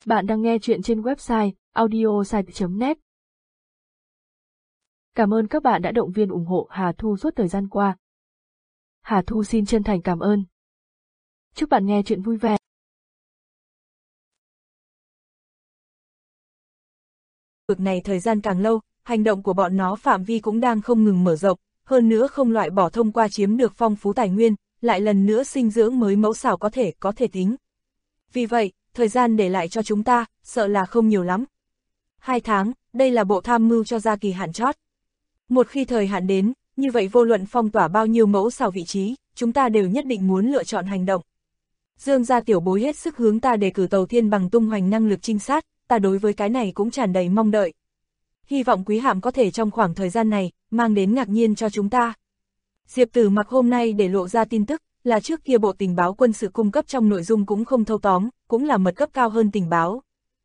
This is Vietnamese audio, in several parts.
Bạn đang nghe chuyện trên website audiosite.net. Cảm ơn các bạn đã động viên ủng hộ Hà Thu suốt thời gian qua. Hà Thu xin chân thành cảm ơn. Chúc bạn nghe chuyện vui vẻ. Vực này thời gian càng lâu, hành động của bọn nó phạm vi cũng đang không ngừng mở rộng, hơn nữa không loại bỏ thông qua chiếm được phong phú tài nguyên, lại lần nữa sinh dưỡng mới mẫu xào có thể tính. Vì vậy, thời gian để lại cho chúng ta, sợ là không nhiều lắm. 2 tháng, đây là bộ tham mưu cho ra kỳ hạn chót. Một khi thời hạn đến, như vậy vô luận phong tỏa bao nhiêu mẫu xào vị trí, chúng ta đều nhất định muốn lựa chọn hành động. Dương gia tiểu bối hết sức hướng ta đề cử Tàu Thiên Bằng tung hoành năng lực trinh sát, ta đối với cái này cũng tràn đầy mong đợi. Hy vọng Quý Hạm có thể trong khoảng thời gian này, mang đến ngạc nhiên cho chúng ta. Diệp Tử Mặc hôm nay để lộ ra tin tức, là trước kia Bộ Tình báo quân sự cung cấp trong nội dung cũng không thâu tóm, cũng là mật cấp cao hơn tình báo.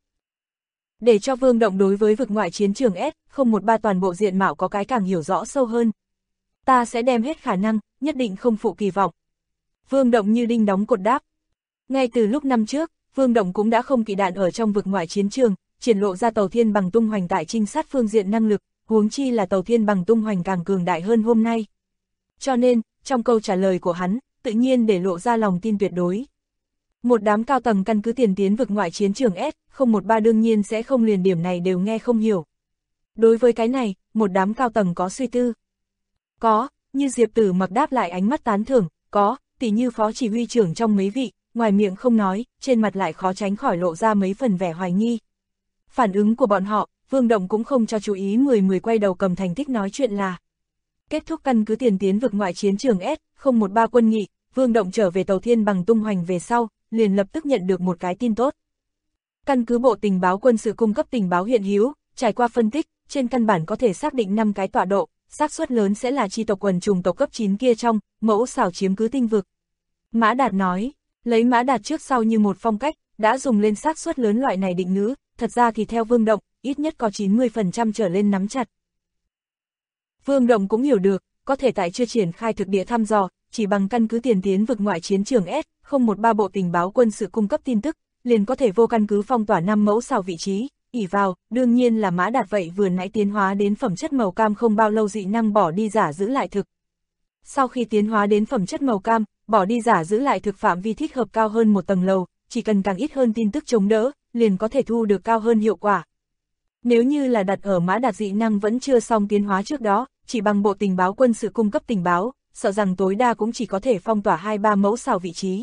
Để cho Vương Động đối với vực ngoại chiến trường S013 toàn bộ diện mạo có cái càng hiểu rõ sâu hơn. Ta sẽ đem hết khả năng, nhất định không phụ kỳ vọng. Vương Động như đinh đóng cột đáp. Ngay từ lúc năm trước, Vương Động cũng đã không kỵ đạn ở trong vực ngoại chiến trường, triển lộ ra Tàu Thiên Bằng tung hoành tại trinh sát phương diện năng lực, huống chi là Tàu Thiên Bằng tung hoành càng cường đại hơn hôm nay. Cho nên, trong câu trả lời của hắn, tự nhiên để lộ ra lòng tin tuyệt đối. Một đám cao tầng căn cứ tiền tiến vực ngoại chiến trường S013 đương nhiên sẽ không liền điểm này đều nghe không hiểu. Đối với cái này, một đám cao tầng có suy tư. Có, như Diệp Tử Mặc đáp lại ánh mắt tán thưởng, có, tỉ như phó chỉ huy trưởng trong mấy vị, ngoài miệng không nói, trên mặt lại khó tránh khỏi lộ ra mấy phần vẻ hoài nghi. Phản ứng của bọn họ, Vương Động cũng không cho chú ý, mười quay đầu cầm thành tích nói chuyện là. Kết thúc căn cứ tiền tiến vực ngoại chiến trường S013 quân nghị, Vương Động trở về Tàu Thiên Bằng tung hoành về sau, liền lập tức nhận được một cái tin tốt. Căn cứ Bộ Tình báo quân sự cung cấp tình báo hiện hữu, trải qua phân tích, trên căn bản có thể xác định 5 cái tọa độ, xác suất lớn sẽ là chi tộc quần trùng tộc cấp 9 kia trong, mẫu xảo chiếm cứ tinh vực. Mã Đạt nói, lấy Mã Đạt trước sau như một phong cách, đã dùng lên xác suất lớn loại này định ngữ, thật ra thì theo Vương Động, ít nhất có 90% trở lên nắm chặt. Vương Động cũng hiểu được, có thể tại chưa triển khai thực địa thăm dò, chỉ bằng căn cứ tiền tiến vực ngoại chiến trường S013 Bộ Tình báo quân sự cung cấp tin tức, liền có thể vô căn cứ phong tỏa 5 mẫu xào vị trí, ỷ vào, đương nhiên là Mã Đạt vậy vừa nãy tiến hóa đến phẩm chất màu cam không bao lâu dị năng bỏ đi giả giữ lại thực. Sau khi tiến hóa đến phẩm chất màu cam, bỏ đi giả giữ lại thực phạm vi thích hợp cao hơn một tầng lầu, chỉ cần càng ít hơn tin tức chống đỡ, liền có thể thu được cao hơn hiệu quả. Nếu như là đặt ở Mã Đạt dị năng vẫn chưa xong tiến hóa trước đó, chỉ bằng Bộ Tình báo quân sự cung cấp tình báo, sợ rằng tối đa cũng chỉ có thể phong tỏa 2-3 mẫu xào vị trí.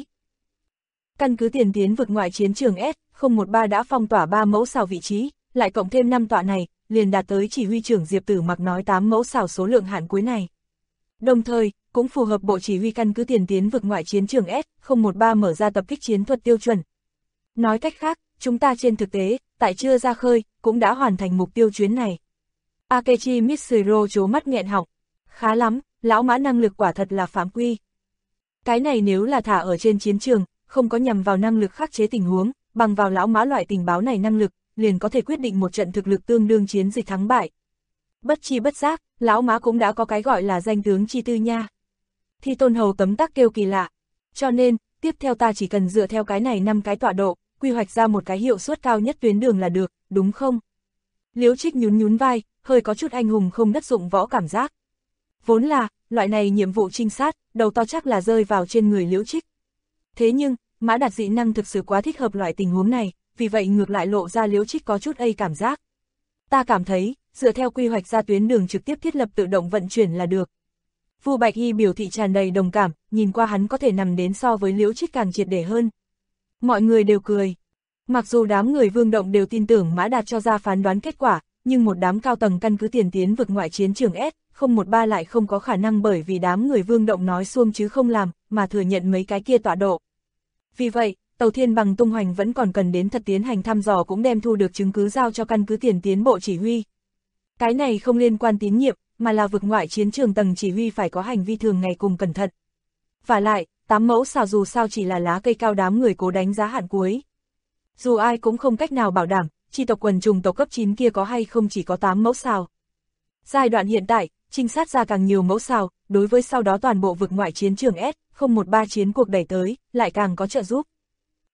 Căn cứ tiền tiến vực ngoại chiến trường S013 đã phong tỏa 3 mẫu xào vị trí, lại cộng thêm 5 tọa này, liền đạt tới chỉ huy trưởng Diệp Tử Mặc nói 8 mẫu xào số lượng hạn cuối này. Đồng thời, cũng phù hợp bộ chỉ huy căn cứ tiền tiến vực ngoại chiến trường S013 mở ra tập kích chiến thuật tiêu chuẩn. Nói cách khác, chúng ta trên thực tế, tại chưa ra khơi, cũng đã hoàn thành mục tiêu chuyến này. Akechi Mitsuro trố mắt nghẹn họng. Khá lắm, lão Mã năng lực quả thật là phạm quy. Cái này nếu là thả ở trên chiến trường, không có nhằm vào năng lực khắc chế tình huống, bằng vào lão Mã loại tình báo này năng lực, liền có thể quyết định một trận thực lực tương đương chiến dịch thắng bại. Bất chi bất giác, lão Mã cũng đã có cái gọi là danh tướng chi tư nha. Thi Tôn Hầu tấm tắc kêu kỳ lạ. Cho nên, tiếp theo ta chỉ cần dựa theo cái này 5 cái tọa độ, quy hoạch ra một cái hiệu suất cao nhất tuyến đường là được, đúng không? Liễu Trích nhún vai, hơi có chút anh hùng không đất dụng võ cảm giác. Vốn là, loại này nhiệm vụ trinh sát, đầu to chắc là rơi vào trên người Liễu Trích. Thế nhưng, Mã Đạt dị năng thực sự quá thích hợp loại tình huống này, vì vậy ngược lại lộ ra Liễu Trích có chút cảm giác. Ta cảm thấy, dựa theo quy hoạch ra tuyến đường trực tiếp thiết lập tự động vận chuyển là được. Vu Bạch Hy biểu thị tràn đầy đồng cảm, nhìn qua hắn có thể nằm đến so với Liễu Trích càng triệt để hơn. Mọi người đều cười. Mặc dù đám người Vương Động đều tin tưởng Mã Đạt cho ra phán đoán kết quả, nhưng một đám cao tầng căn cứ tiền tiến vực ngoại chiến trường S013 lại không có khả năng bởi vì đám người Vương Động nói xuông chứ không làm, mà thừa nhận mấy cái kia tọa độ. Vì vậy, Tàu Thiên Bằng tung hoành vẫn còn cần đến thật tiến hành thăm dò cũng đem thu được chứng cứ giao cho căn cứ tiền tiến bộ chỉ huy. Cái này không liên quan tín nhiệm, mà là vực ngoại chiến trường tầng chỉ huy phải có hành vi thường ngày cùng cẩn thận. Vả lại, 8 mẫu xào dù sao chỉ là lá cây cao đám người cố đánh giá hạn cuối. Dù ai cũng không cách nào bảo đảm, chi tộc quần trùng tộc cấp 9 kia có hay không chỉ có 8 mẫu xào. Giai đoạn hiện tại, trinh sát ra càng nhiều mẫu xào, đối với sau đó toàn bộ vực ngoại chiến trường S013 chiến cuộc đẩy tới, lại càng có trợ giúp.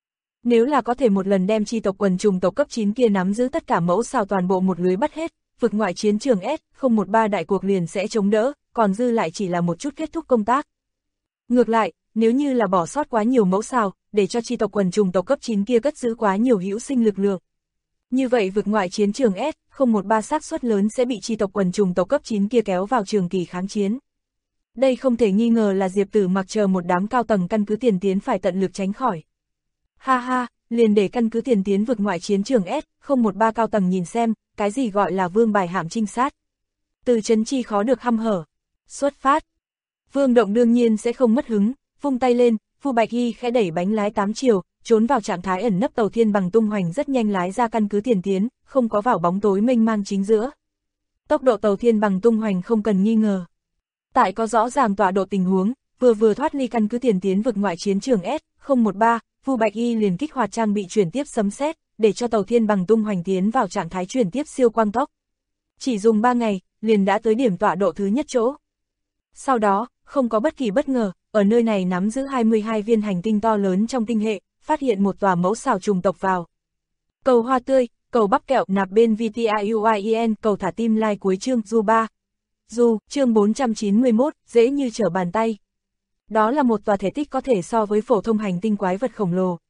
Nếu là có thể một lần đem chi tộc quần trùng tộc cấp 9 kia nắm giữ tất cả mẫu sao toàn bộ một lưới bắt hết, vực ngoại chiến trường S013 đại cuộc liền sẽ chống đỡ, còn dư lại chỉ là một chút kết thúc công tác. Ngược lại, nếu như là bỏ sót quá nhiều mẫu sao, để cho chi tộc quần trùng tộc cấp 9 kia cất giữ quá nhiều hữu sinh lực lượng. Như vậy vực ngoại chiến trường S013 xác suất lớn sẽ bị chi tộc quần trùng tộc cấp 9 kia kéo vào trường kỳ kháng chiến. Đây không thể nghi ngờ là Diệp Tử Mặc chờ một đám cao tầng căn cứ tiền tiến phải tận lực tránh khỏi. Ha ha, liền để căn cứ tiền tiến vực ngoại chiến trường S013 cao tầng nhìn xem, cái gì gọi là vương bài hạm trinh sát. Từ chấn chi khó được hăm hở. Xuất phát. Vương Động đương nhiên sẽ không mất hứng, vung tay lên, Vu Bạch Y khẽ đẩy bánh lái 8 chiều, trốn vào trạng thái ẩn nấp tàu Thiên Bằng tung hoành rất nhanh lái ra căn cứ tiền tiến, không có vào bóng tối mênh mang chính giữa. Tốc độ tàu Thiên Bằng tung hoành không cần nghi ngờ. Tại có rõ ràng tọa độ tình huống, vừa thoát ly căn cứ tiền tiến vực ngoại chiến trường S013, Vu Bạch Y liền kích hoạt trang bị chuyển tiếp sấm sét, để cho tàu Thiên Bằng tung hoành tiến vào trạng thái chuyển tiếp siêu quang tốc. Chỉ dùng 3 ngày, liền đã tới điểm tọa độ thứ nhất chỗ. Sau đó, không có bất kỳ bất ngờ, ở nơi này nắm giữ 22 viên hành tinh to lớn trong tinh hệ, phát hiện một tòa mẫu xào trùng tộc vào. Cầu hoa tươi, cầu bắp kẹo nạp bên VTIUIEN, cầu thả tim like cuối chương Du 3. Du, chương 491, dễ như trở bàn tay. Đó là một tòa thể tích có thể so với phổ thông hành tinh quái vật khổng lồ.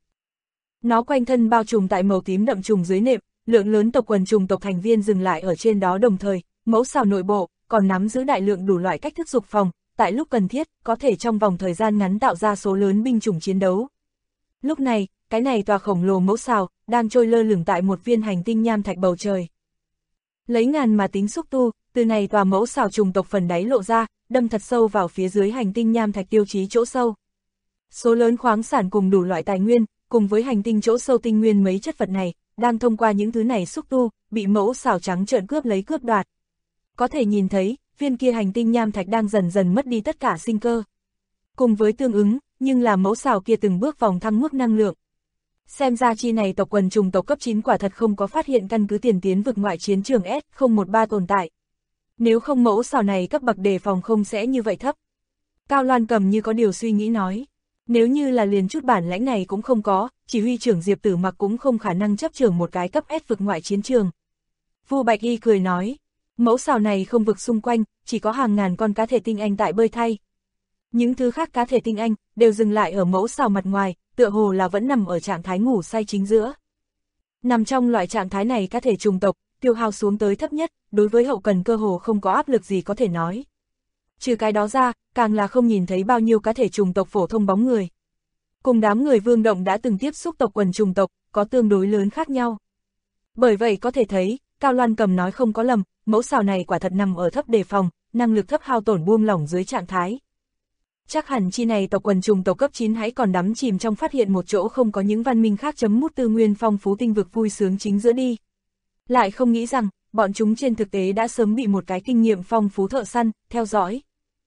Nó quanh thân bao trùm tại màu tím đậm trùng dưới nệm, lượng lớn tộc quần trùng tộc thành viên dừng lại ở trên đó đồng thời, mẫu xào nội bộ, còn nắm giữ đại lượng đủ loại cách thức dục phòng, tại lúc cần thiết, có thể trong vòng thời gian ngắn tạo ra số lớn binh chủng chiến đấu. Lúc này, cái này tòa khổng lồ mẫu xào, đang trôi lơ lửng tại một viên hành tinh nham thạch bầu trời. Lấy ngàn mà tính xúc tu, từ này tòa mẫu xào trùng tộc phần đáy lộ ra, đâm thật sâu vào phía dưới hành tinh nham thạch tiêu chí chỗ sâu. Số lớn khoáng sản cùng đủ loại tài nguyên, cùng với hành tinh chỗ sâu tinh nguyên mấy chất vật này, đang thông qua những thứ này xúc tu, bị mẫu xào trắng trợn cướp đoạt. Có thể nhìn thấy, viên kia hành tinh nham thạch đang dần dần mất đi tất cả sinh cơ. Cùng với tương ứng, nhưng là mẫu xào kia từng bước vòng thăng mức năng lượng. Xem ra chi này tộc quần trùng tộc cấp 9 quả thật không có phát hiện căn cứ tiền tiến vực ngoại chiến trường S013 tồn tại. Nếu không mẫu xào này cấp bậc đề phòng không sẽ như vậy thấp. Cao Loan Cầm như có điều suy nghĩ nói. Nếu như là liền chút bản lãnh này cũng không có, chỉ huy trưởng Diệp Tử Mặc cũng không khả năng chấp trưởng một cái cấp S vực ngoại chiến trường. Vu Bạch Y cười nói, mẫu xào này không vực xung quanh, chỉ có hàng ngàn con cá thể tinh anh tại bơi thay. Những thứ khác cá thể tinh anh, đều dừng lại ở mẫu xào mặt ngoài, tựa hồ là vẫn nằm ở trạng thái ngủ say chính giữa. Nằm trong loại trạng thái này cá thể trùng tộc, tiêu hao xuống tới thấp nhất, đối với hậu cần cơ hồ không có áp lực gì có thể nói. Trừ cái đó ra, càng là không nhìn thấy bao nhiêu cá thể trùng tộc phổ thông bóng người. Cùng đám người Vương Động đã từng tiếp xúc tộc quần trùng tộc, có tương đối lớn khác nhau. Bởi vậy có thể thấy, Cao Loan Cầm nói không có lầm, mẫu xào này quả thật nằm ở thấp đề phòng, năng lực thấp hao tổn buông lỏng dưới trạng thái. Chắc hẳn chi này tộc quần trùng tộc cấp 9 hãy còn đắm chìm trong phát hiện một chỗ không có những văn minh khác chấm mút tư nguyên phong phú tinh vực vui sướng chính giữa đi. Lại không nghĩ rằng, bọn chúng trên thực tế đã sớm bị một cái kinh nghiệm phong phú thợ săn, theo dõi.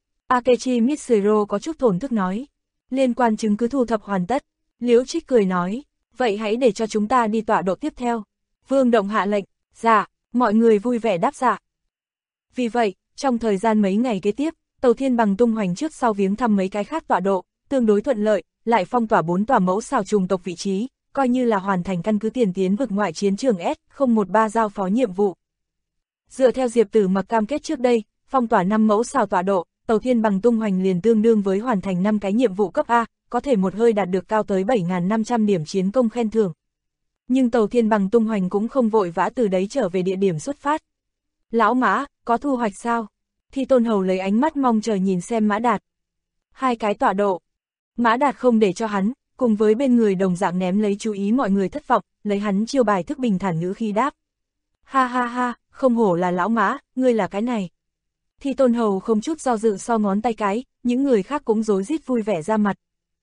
Akechi Mitsuro có chút thổn thức nói. Liên quan chứng cứ thu thập hoàn tất. Liễu Trích cười nói, vậy hãy để cho chúng ta đi tọa độ tiếp theo. Vương Động hạ lệnh, dạ, mọi người vui vẻ đáp dạ. Vì vậy, trong thời gian mấy ngày kế tiếp, tàu Thiên Bằng tung hoành trước sau viếng thăm mấy cái khác tọa độ, tương đối thuận lợi, lại phong tỏa 4 tòa mẫu xào trùng tộc vị trí, coi như là hoàn thành căn cứ tiền tiến vực ngoại chiến trường S013 giao phó nhiệm vụ. Dựa theo Diệp Tử Mặc cam kết trước đây, phong tỏa 5 mẫu xào tọa độ, tàu Thiên Bằng tung hoành liền tương đương với hoàn thành 5 cái nhiệm vụ cấp A, có thể một hơi đạt được cao tới 7.500 điểm chiến công khen thưởng. Nhưng tàu Thiên Bằng tung hoành cũng không vội vã từ đấy trở về địa điểm xuất phát. Lão Mã, có thu hoạch sao? Thi Tôn Hầu lấy ánh mắt mong chờ nhìn xem Mã Đạt. 2 cái tọa độ. Mã Đạt không để cho hắn, cùng với bên người đồng dạng ném lấy chú ý mọi người thất vọng, lấy hắn chiêu bài thức bình thản ngữ khi đáp. Ha ha ha, không hổ là lão Mã, ngươi là cái này. Thi Tôn Hầu không chút do dự so ngón tay cái, những người khác cũng rối rít vui vẻ ra mặt.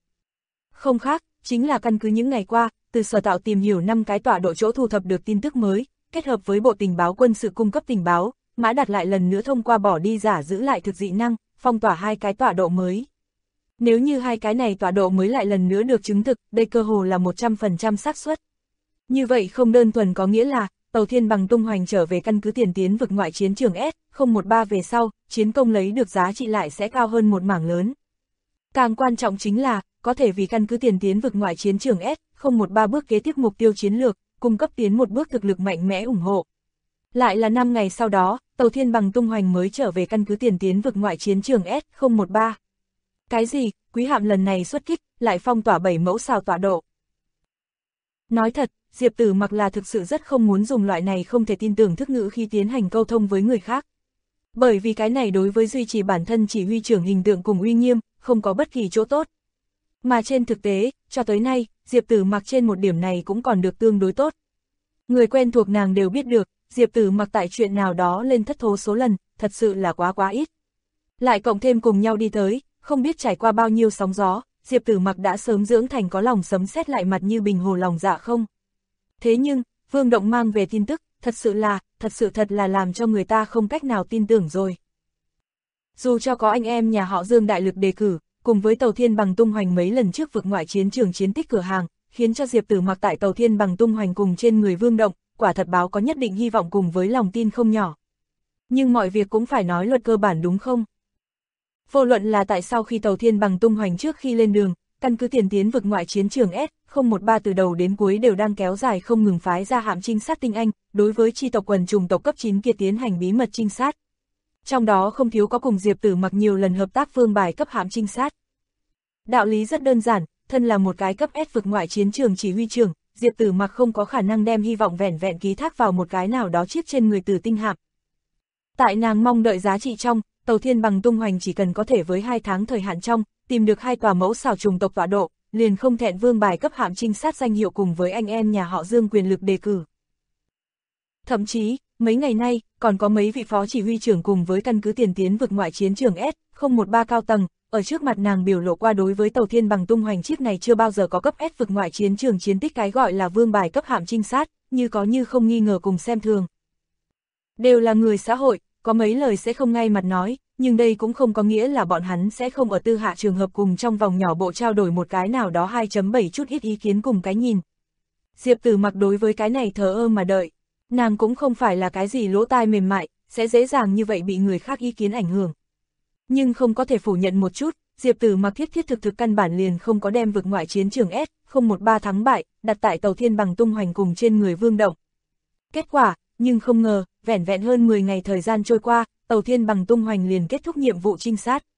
Không khác, chính là căn cứ những ngày qua, từ sở tạo tìm hiểu 5 cái tọa độ chỗ thu thập được tin tức mới, kết hợp với Bộ Tình báo quân sự cung cấp tình báo, Mã Đạt lại lần nữa thông qua bỏ đi giả giữ lại thực dị năng, phong tỏa 2 cái tọa độ mới. Nếu như 2 cái này tọa độ mới lại lần nữa được chứng thực, đây cơ hồ là 100% xác suất. Như vậy không đơn thuần có nghĩa là, tàu Thiên Bằng tung hoành trở về căn cứ tiền tiến vực ngoại chiến trường S013 về sau, chiến công lấy được giá trị lại sẽ cao hơn một mảng lớn. Càng quan trọng chính là, có thể vì căn cứ tiền tiến vực ngoại chiến trường S013 bước kế tiếp mục tiêu chiến lược, cung cấp tiến một bước thực lực mạnh mẽ ủng hộ. Lại là 5 ngày sau đó, tàu Thiên Bằng tung hoành mới trở về căn cứ tiền tiến vực ngoại chiến trường S013. Cái gì, quý hạm lần này xuất kích, lại phong tỏa 7 mẫu sao tọa độ. Nói thật, Diệp Tử Mặc là thực sự rất không muốn dùng loại này không thể tin tưởng thức ngữ khi tiến hành câu thông với người khác. Bởi vì cái này đối với duy trì bản thân chỉ huy trưởng hình tượng cùng uy nghiêm, không có bất kỳ chỗ tốt. Mà trên thực tế, cho tới nay, Diệp Tử Mặc trên một điểm này cũng còn được tương đối tốt. Người quen thuộc nàng đều biết được, Diệp Tử Mặc tại chuyện nào đó lên thất thố số lần, thật sự là quá ít. Lại cộng thêm cùng nhau đi tới, không biết trải qua bao nhiêu sóng gió, Diệp Tử Mặc đã sớm dưỡng thành có lòng sấm sét lại mặt như bình hồ lòng dạ không. Thế nhưng, Vương Động mang về tin tức, thật là làm cho người ta không cách nào tin tưởng rồi. Dù cho có anh em nhà họ Dương đại lực đề cử, cùng với tàu Thiên Bằng tung hoành mấy lần trước vực ngoại chiến trường chiến tích cửa hàng, khiến cho Diệp Tử Mặc tại tàu Thiên Bằng tung hoành cùng trên người Vương Động, quả thật báo có nhất định hy vọng cùng với lòng tin không nhỏ. Nhưng mọi việc cũng phải nói luật cơ bản đúng không? Vô luận là tại sao khi tàu Thiên Bằng tung hoành trước khi lên đường, căn cứ tiền tiến vực ngoại chiến trường S013 từ đầu đến cuối đều đang kéo dài không ngừng phái ra hạm trinh sát tinh anh, đối với chi tộc quần trùng tộc cấp 9 kia tiến hành bí mật trinh sát. Trong đó không thiếu có cùng Diệp Tử Mặc nhiều lần hợp tác vương bài cấp hạm trinh sát. Đạo lý rất đơn giản, thân là một cái cấp S vực ngoại chiến trường chỉ huy trưởng, Diệp Tử Mặc không có khả năng đem hy vọng vẻn vẹn ký thác vào một cái nào đó chiếc trên người Tử Tinh hạm. Tại nàng mong đợi giá trị trong, tàu Thiên Bằng tung hoành chỉ cần có thể với 2 tháng thời hạn trong, tìm được 2 tòa mẫu xảo trùng tộc tọa độ, liền không thẹn vương bài cấp hạm trinh sát danh hiệu cùng với anh em nhà họ Dương quyền lực đề cử. Thậm chí, mấy ngày nay, còn có mấy vị phó chỉ huy trưởng cùng với căn cứ tiền tiến vực ngoại chiến trường S013 cao tầng, ở trước mặt nàng biểu lộ qua đối với tàu Thiên Bằng tung hoành chiếc này chưa bao giờ có cấp S vực ngoại chiến trường chiến tích cái gọi là vương bài cấp hạm trinh sát, như có như không nghi ngờ cùng xem thường. Đều là người xã hội, có mấy lời sẽ không ngay mặt nói, nhưng đây cũng không có nghĩa là bọn hắn sẽ không ở tư hạ trường hợp cùng trong vòng nhỏ bộ trao đổi một cái nào đó 2.7 chút ít ý kiến cùng cái nhìn. Diệp Tử Mặc đối với cái này thờ ơ mà đợi, nàng cũng không phải là cái gì lỗ tai mềm mại, sẽ dễ dàng như vậy bị người khác ý kiến ảnh hưởng. Nhưng không có thể phủ nhận một chút, Diệp Tử Mặc thiết thực căn bản liền không có đem vực ngoại chiến trường S013 thắng bại, đặt tại tàu Thiên Bằng tung hoành cùng trên người Vương Động. Kết quả, nhưng không ngờ, vẻn vẹn hơn 10 ngày thời gian trôi qua, tàu Thiên Bằng tung hoành liền kết thúc nhiệm vụ trinh sát.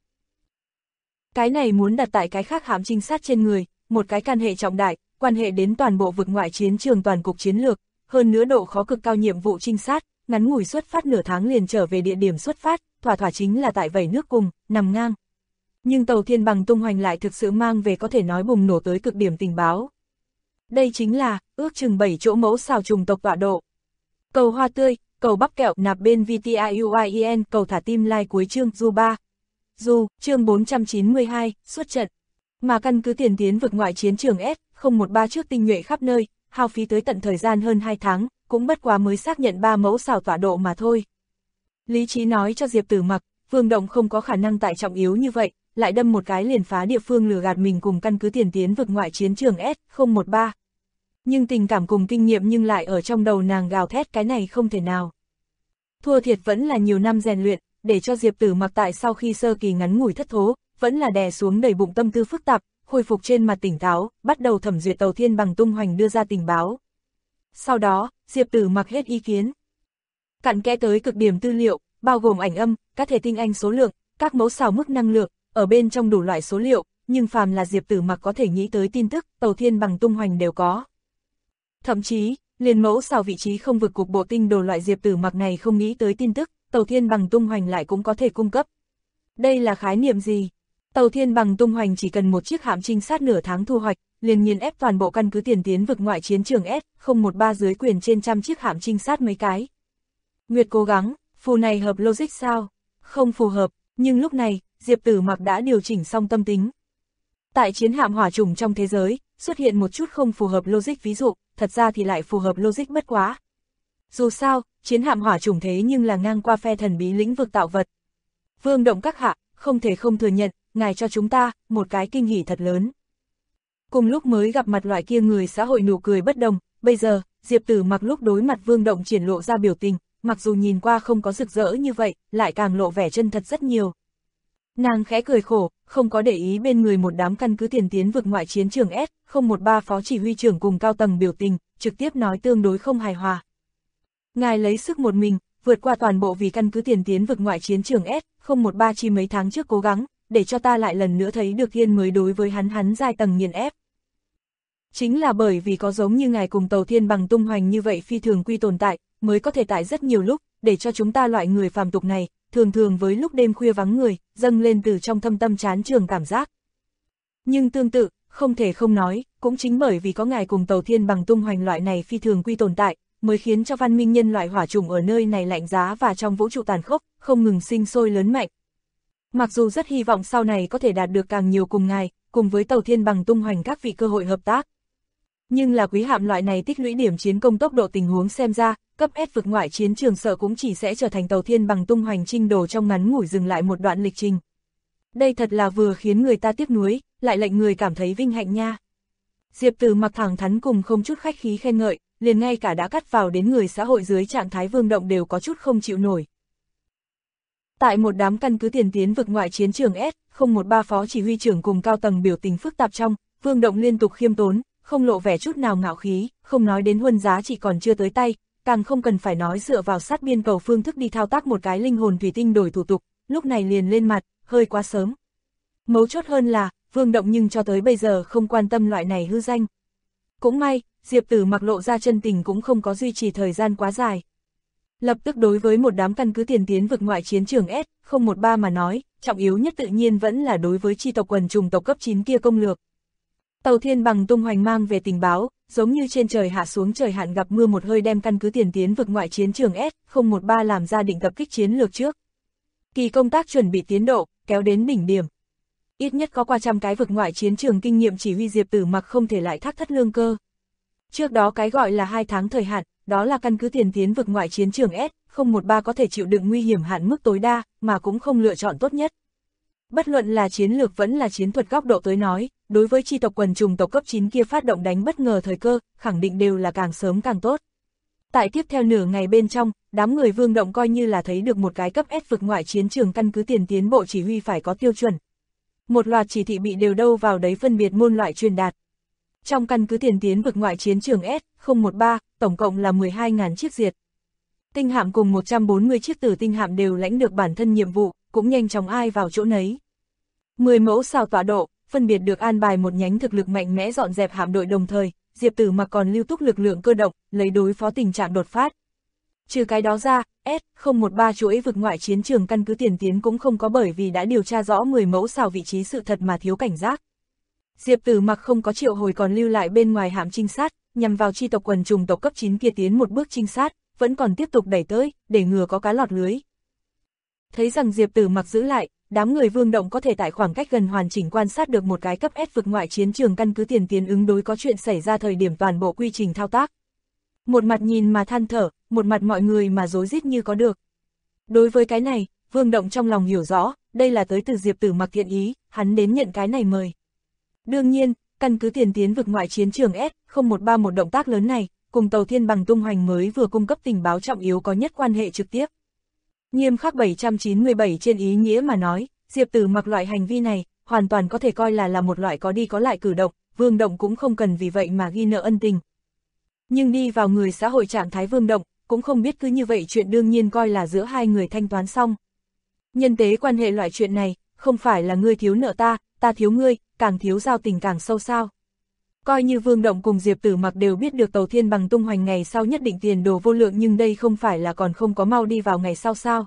Cái này muốn đặt tại cái khác hạm trinh sát trên người, một cái can hệ trọng đại, quan hệ đến toàn bộ vực ngoại chiến trường toàn cục chiến lược, hơn nữa độ khó cực cao nhiệm vụ trinh sát, ngắn ngủi xuất phát nửa tháng liền trở về địa điểm xuất phát, thỏa chính là tại vẩy nước cùng, nằm ngang. Nhưng tàu Thiên Bằng tung hoành lại thực sự mang về có thể nói bùng nổ tới cực điểm tình báo. Đây chính là, ước chừng 7 chỗ mẫu xào trùng tộc tọa độ. Cầu hoa tươi, cầu bắp kẹo nạp bên VTIUIEN, cầu thả tim like cuối chương Du 3. Du, chương 492, xuất trận. Mà căn cứ tiền tiến vực ngoại chiến trường S013 trước tinh nhuệ khắp nơi, hao phí tới tận thời gian hơn 2 tháng, cũng bất quá mới xác nhận 3 mẫu xảo tọa độ mà thôi. Lý trí nói cho Diệp Tử Mặc, Vương Động không có khả năng tại trọng yếu như vậy, lại đâm một cái liền phá địa phương lừa gạt mình cùng căn cứ tiền tiến vực ngoại chiến trường S013. Nhưng tình cảm cùng kinh nghiệm nhưng lại ở trong đầu nàng gào thét cái này không thể nào. Thua thiệt vẫn là nhiều năm rèn luyện, để cho Diệp Tử Mặc tại sau khi sơ kỳ ngắn ngủi thất thố, vẫn là đè xuống đầy bụng tâm tư phức tạp, khôi phục trên mặt tỉnh táo, bắt đầu thẩm duyệt tàu Thiên Bằng tung hoành đưa ra tình báo. Sau đó, Diệp Tử Mặc hết ý kiến. Cặn kẽ tới cực điểm tư liệu, bao gồm ảnh âm, các thể tinh anh số lượng, các mẫu xào mức năng lượng, ở bên trong đủ loại số liệu, nhưng phàm là Diệp Tử Mặc có thể nghĩ tới tin tức, tàu Thiên Bằng tung hoành đều có. Thậm chí, liền mẫu xào vị trí không vực cục bộ tinh đồ loại Diệp Tử Mặc này không nghĩ tới tin tức, tàu Thiên Bằng tung hoành lại cũng có thể cung cấp. Đây là khái niệm gì? Tàu Thiên Bằng tung hoành chỉ cần một chiếc hạm trinh sát nửa tháng thu hoạch, liền nghiền ép toàn bộ căn cứ tiền tiến vực ngoại chiến trường S013 dưới quyền trên trăm chiếc hạm trinh sát mấy cái. Nguyệt cố gắng, phù này hợp logic sao? Không phù hợp, nhưng lúc này, Diệp Tử Mặc đã điều chỉnh xong tâm tính. Tại chiến hạm hỏa trùng trong thế giới, xuất hiện một chút không phù hợp logic ví dụ, thật ra thì lại phù hợp logic bất quá. Dù sao, chiến hạm hỏa trùng thế nhưng là ngang qua phe thần bí lĩnh vực tạo vật. Vương Động các hạ, không thể không thừa nhận, ngài cho chúng ta, một cái kinh hỉ thật lớn. Cùng lúc mới gặp mặt loại kia người xã hội nụ cười bất đồng, bây giờ, Diệp Tử Mặc lúc đối mặt Vương Động triển lộ ra biểu tình, mặc dù nhìn qua không có rực rỡ như vậy, lại càng lộ vẻ chân thật rất nhiều. Nàng khẽ cười khổ, không có để ý bên người một đám căn cứ tiền tiến vực ngoại chiến trường S013 phó chỉ huy trưởng cùng cao tầng biểu tình, trực tiếp nói tương đối không hài hòa. Ngài lấy sức một mình, vượt qua toàn bộ vì căn cứ tiền tiến vực ngoại chiến trường S013 chi mấy tháng trước cố gắng, để cho ta lại lần nữa thấy được thiên mới đối với hắn giai tầng nghiền ép. Chính là bởi vì có giống như ngài cùng tàu thiên bằng tung hoành như vậy phi thường quy tồn tại, mới có thể tại rất nhiều lúc, để cho chúng ta loại người phàm tục này, thường với lúc đêm khuya vắng người, dâng lên từ trong thâm tâm chán trường cảm giác. Nhưng tương tự, không thể không nói, cũng chính bởi vì có ngài cùng tàu thiên bằng tung hoành loại này phi thường quy tồn tại, mới khiến cho văn minh nhân loại hỏa trùng ở nơi này lạnh giá và trong vũ trụ tàn khốc, không ngừng sinh sôi lớn mạnh. Mặc dù rất hy vọng sau này có thể đạt được càng nhiều cùng ngài, cùng với tàu thiên bằng tung hoành các vị cơ hội hợp tác. Nhưng là quý hạm loại này tích lũy điểm chiến công tốc độ tình huống xem ra, cấp S vực ngoại chiến trường sợ cũng chỉ sẽ trở thành tàu thiên bằng tung hoành trinh đồ trong ngắn ngủi dừng lại một đoạn lịch trình. Đây thật là vừa khiến người ta tiếc nuối, lại lệnh người cảm thấy vinh hạnh nha. Diệp Tử Mặc thẳng thắn cùng không chút khách khí khen ngợi, liền ngay cả đã cắt vào đến người xã hội dưới trạng thái Vương Động đều có chút không chịu nổi. Tại một đám căn cứ tiền tiến vực ngoại chiến trường S013 phó chỉ huy trưởng cùng cao tầng biểu tình phức tạp trong, Vương Động liên tục khiêm tốn, không lộ vẻ chút nào ngạo khí, không nói đến huân giá chỉ còn chưa tới tay, càng không cần phải nói dựa vào sát biên cầu phương thức đi thao tác một cái linh hồn thủy tinh đổi thủ tục, lúc này liền lên mặt, hơi quá sớm. Mấu chốt hơn là, Vương Động nhưng cho tới bây giờ không quan tâm loại này hư danh. Cũng may, Diệp Tử Mặc lộ ra chân tình cũng không có duy trì thời gian quá dài. Lập tức đối với một đám căn cứ tiền tiến vực ngoại chiến trường S013 mà nói, trọng yếu nhất tự nhiên vẫn là đối với chi tộc quần trùng tộc cấp 9 kia công lược. Tàu thiên bằng tung hoành mang về tình báo, giống như trên trời hạ xuống trời hạn gặp mưa một hơi đem căn cứ tiền tiến vực ngoại chiến trường S013 làm ra định tập kích chiến lược trước. Kỳ công tác chuẩn bị tiến độ, kéo đến đỉnh điểm. Ít nhất có qua trăm cái vực ngoại chiến trường kinh nghiệm chỉ huy Diệp Tử Mặc không thể lại thác thất lương cơ. Trước đó cái gọi là 2 tháng thời hạn, đó là căn cứ tiền tiến vực ngoại chiến trường S013 có thể chịu đựng nguy hiểm hạn mức tối đa, mà cũng không lựa chọn tốt nhất. Bất luận là chiến lược vẫn là chiến thuật góc độ tới nói, đối với chi tộc quần trùng tộc cấp 9 kia phát động đánh bất ngờ thời cơ, khẳng định đều là càng sớm càng tốt. Tại tiếp theo nửa ngày bên trong, đám người Vương Động coi như là thấy được một cái cấp S vực ngoại chiến trường căn cứ tiền tiến bộ chỉ huy phải có tiêu chuẩn. Một loạt chỉ thị bị đều đâu vào đấy phân biệt môn loại truyền đạt. Trong căn cứ tiền tiến vực ngoại chiến trường S013, tổng cộng là 12.000 chiếc diệt. Tinh hạm cùng 140 chiếc tử tinh hạm đều lãnh được bản thân nhiệm vụ, cũng nhanh chóng ai vào chỗ nấy. 10 mẫu xào tọa độ, phân biệt được an bài một nhánh thực lực mạnh mẽ dọn dẹp hạm đội đồng thời, Diệp Tử Mặc còn lưu túc lực lượng cơ động, lấy đối phó tình trạng đột phát. Trừ cái đó ra, S013 chuỗi vực ngoại chiến trường căn cứ tiền tiến cũng không có bởi vì đã điều tra rõ 10 mẫu xào vị trí sự thật mà thiếu cảnh giác. Diệp Tử Mặc không có triệu hồi còn lưu lại bên ngoài hạm trinh sát, nhằm vào chi tộc quần trùng tộc cấp 9 kia tiến một bước trinh sát, vẫn còn tiếp tục đẩy tới, để ngừa có cá lọt lưới. Thấy rằng Diệp Tử Mặc giữ lại, đám người Vương Động có thể tại khoảng cách gần hoàn chỉnh quan sát được một cái cấp S vực ngoại chiến trường căn cứ tiền tiến ứng đối có chuyện xảy ra thời điểm toàn bộ quy trình thao tác. Một mặt nhìn mà than thở, một mặt mọi người mà rối rít như có được. Đối với cái này, Vương Động trong lòng hiểu rõ, đây là tới từ Diệp Tử Mặc thiện ý, hắn đến nhận cái này mời. Đương nhiên, căn cứ tiền tiến vực ngoại chiến trường S013 một động tác lớn này, cùng tàu thiên bằng tung hoành mới vừa cung cấp tình báo trọng yếu có nhất quan hệ trực tiếp. Nghiêm khắc 797 trên ý nghĩa mà nói, Diệp Tử Mặc loại hành vi này, hoàn toàn có thể coi là một loại có đi có lại cử động, Vương Động cũng không cần vì vậy mà ghi nợ ân tình. Nhưng đi vào người xã hội trạng thái Vương Động, cũng không biết cứ như vậy chuyện đương nhiên coi là giữa hai người thanh toán xong. Nhân tế quan hệ loại chuyện này, không phải là ngươi thiếu nợ ta thiếu ngươi, càng thiếu giao tình càng sâu sao. Coi như Vương Động cùng Diệp Tử Mặc đều biết được tàu thiên bằng tung hoành ngày sau nhất định tiền đồ vô lượng nhưng đây không phải là còn không có mau đi vào ngày sau sao.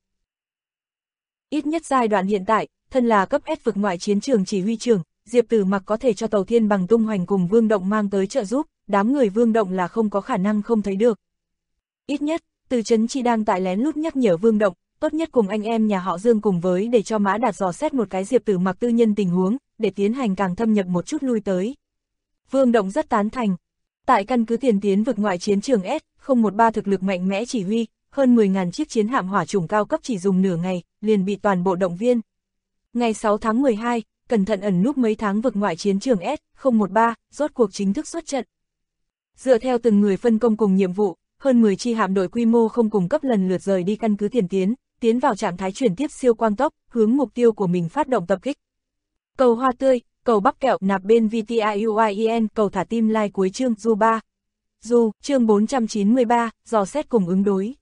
Ít nhất giai đoạn hiện tại, thân là cấp S vực ngoại chiến trường chỉ huy trưởng, Diệp Tử Mặc có thể cho tàu thiên bằng tung hoành cùng Vương Động mang tới trợ giúp, đám người Vương Động là không có khả năng không thấy được. Ít nhất, Từ Chấn Chi đang tại lén lút nhắc nhở Vương Động, tốt nhất cùng anh em nhà họ Dương cùng với để cho Mã Đạt dò xét một cái Diệp Tử Mặc tư nhân tình huống, để tiến hành càng thâm nhập một chút lui tới. Vương Động rất tán thành. Tại căn cứ tiền tiến vực ngoại chiến trường S013 thực lực mạnh mẽ chỉ huy, hơn 10.000 chiếc chiến hạm hỏa chủng cao cấp chỉ dùng nửa ngày, liền bị toàn bộ động viên. Ngày 6 tháng 12, cẩn thận ẩn núp mấy tháng vực ngoại chiến trường S013, rốt cuộc chính thức xuất trận. Dựa theo từng người phân công cùng nhiệm vụ, hơn 10 chi hạm đội quy mô không cùng cấp lần lượt rời đi căn cứ tiền tiến, tiến vào trạng thái chuyển tiếp siêu quang tốc, hướng mục tiêu của mình phát động tập kích. Cầu hoa tươi, cầu bắp kẹo nạp bên VTIUIEN, cầu thả tim like cuối chương Du 3. Du, chương 493, dò xét cùng ứng đối.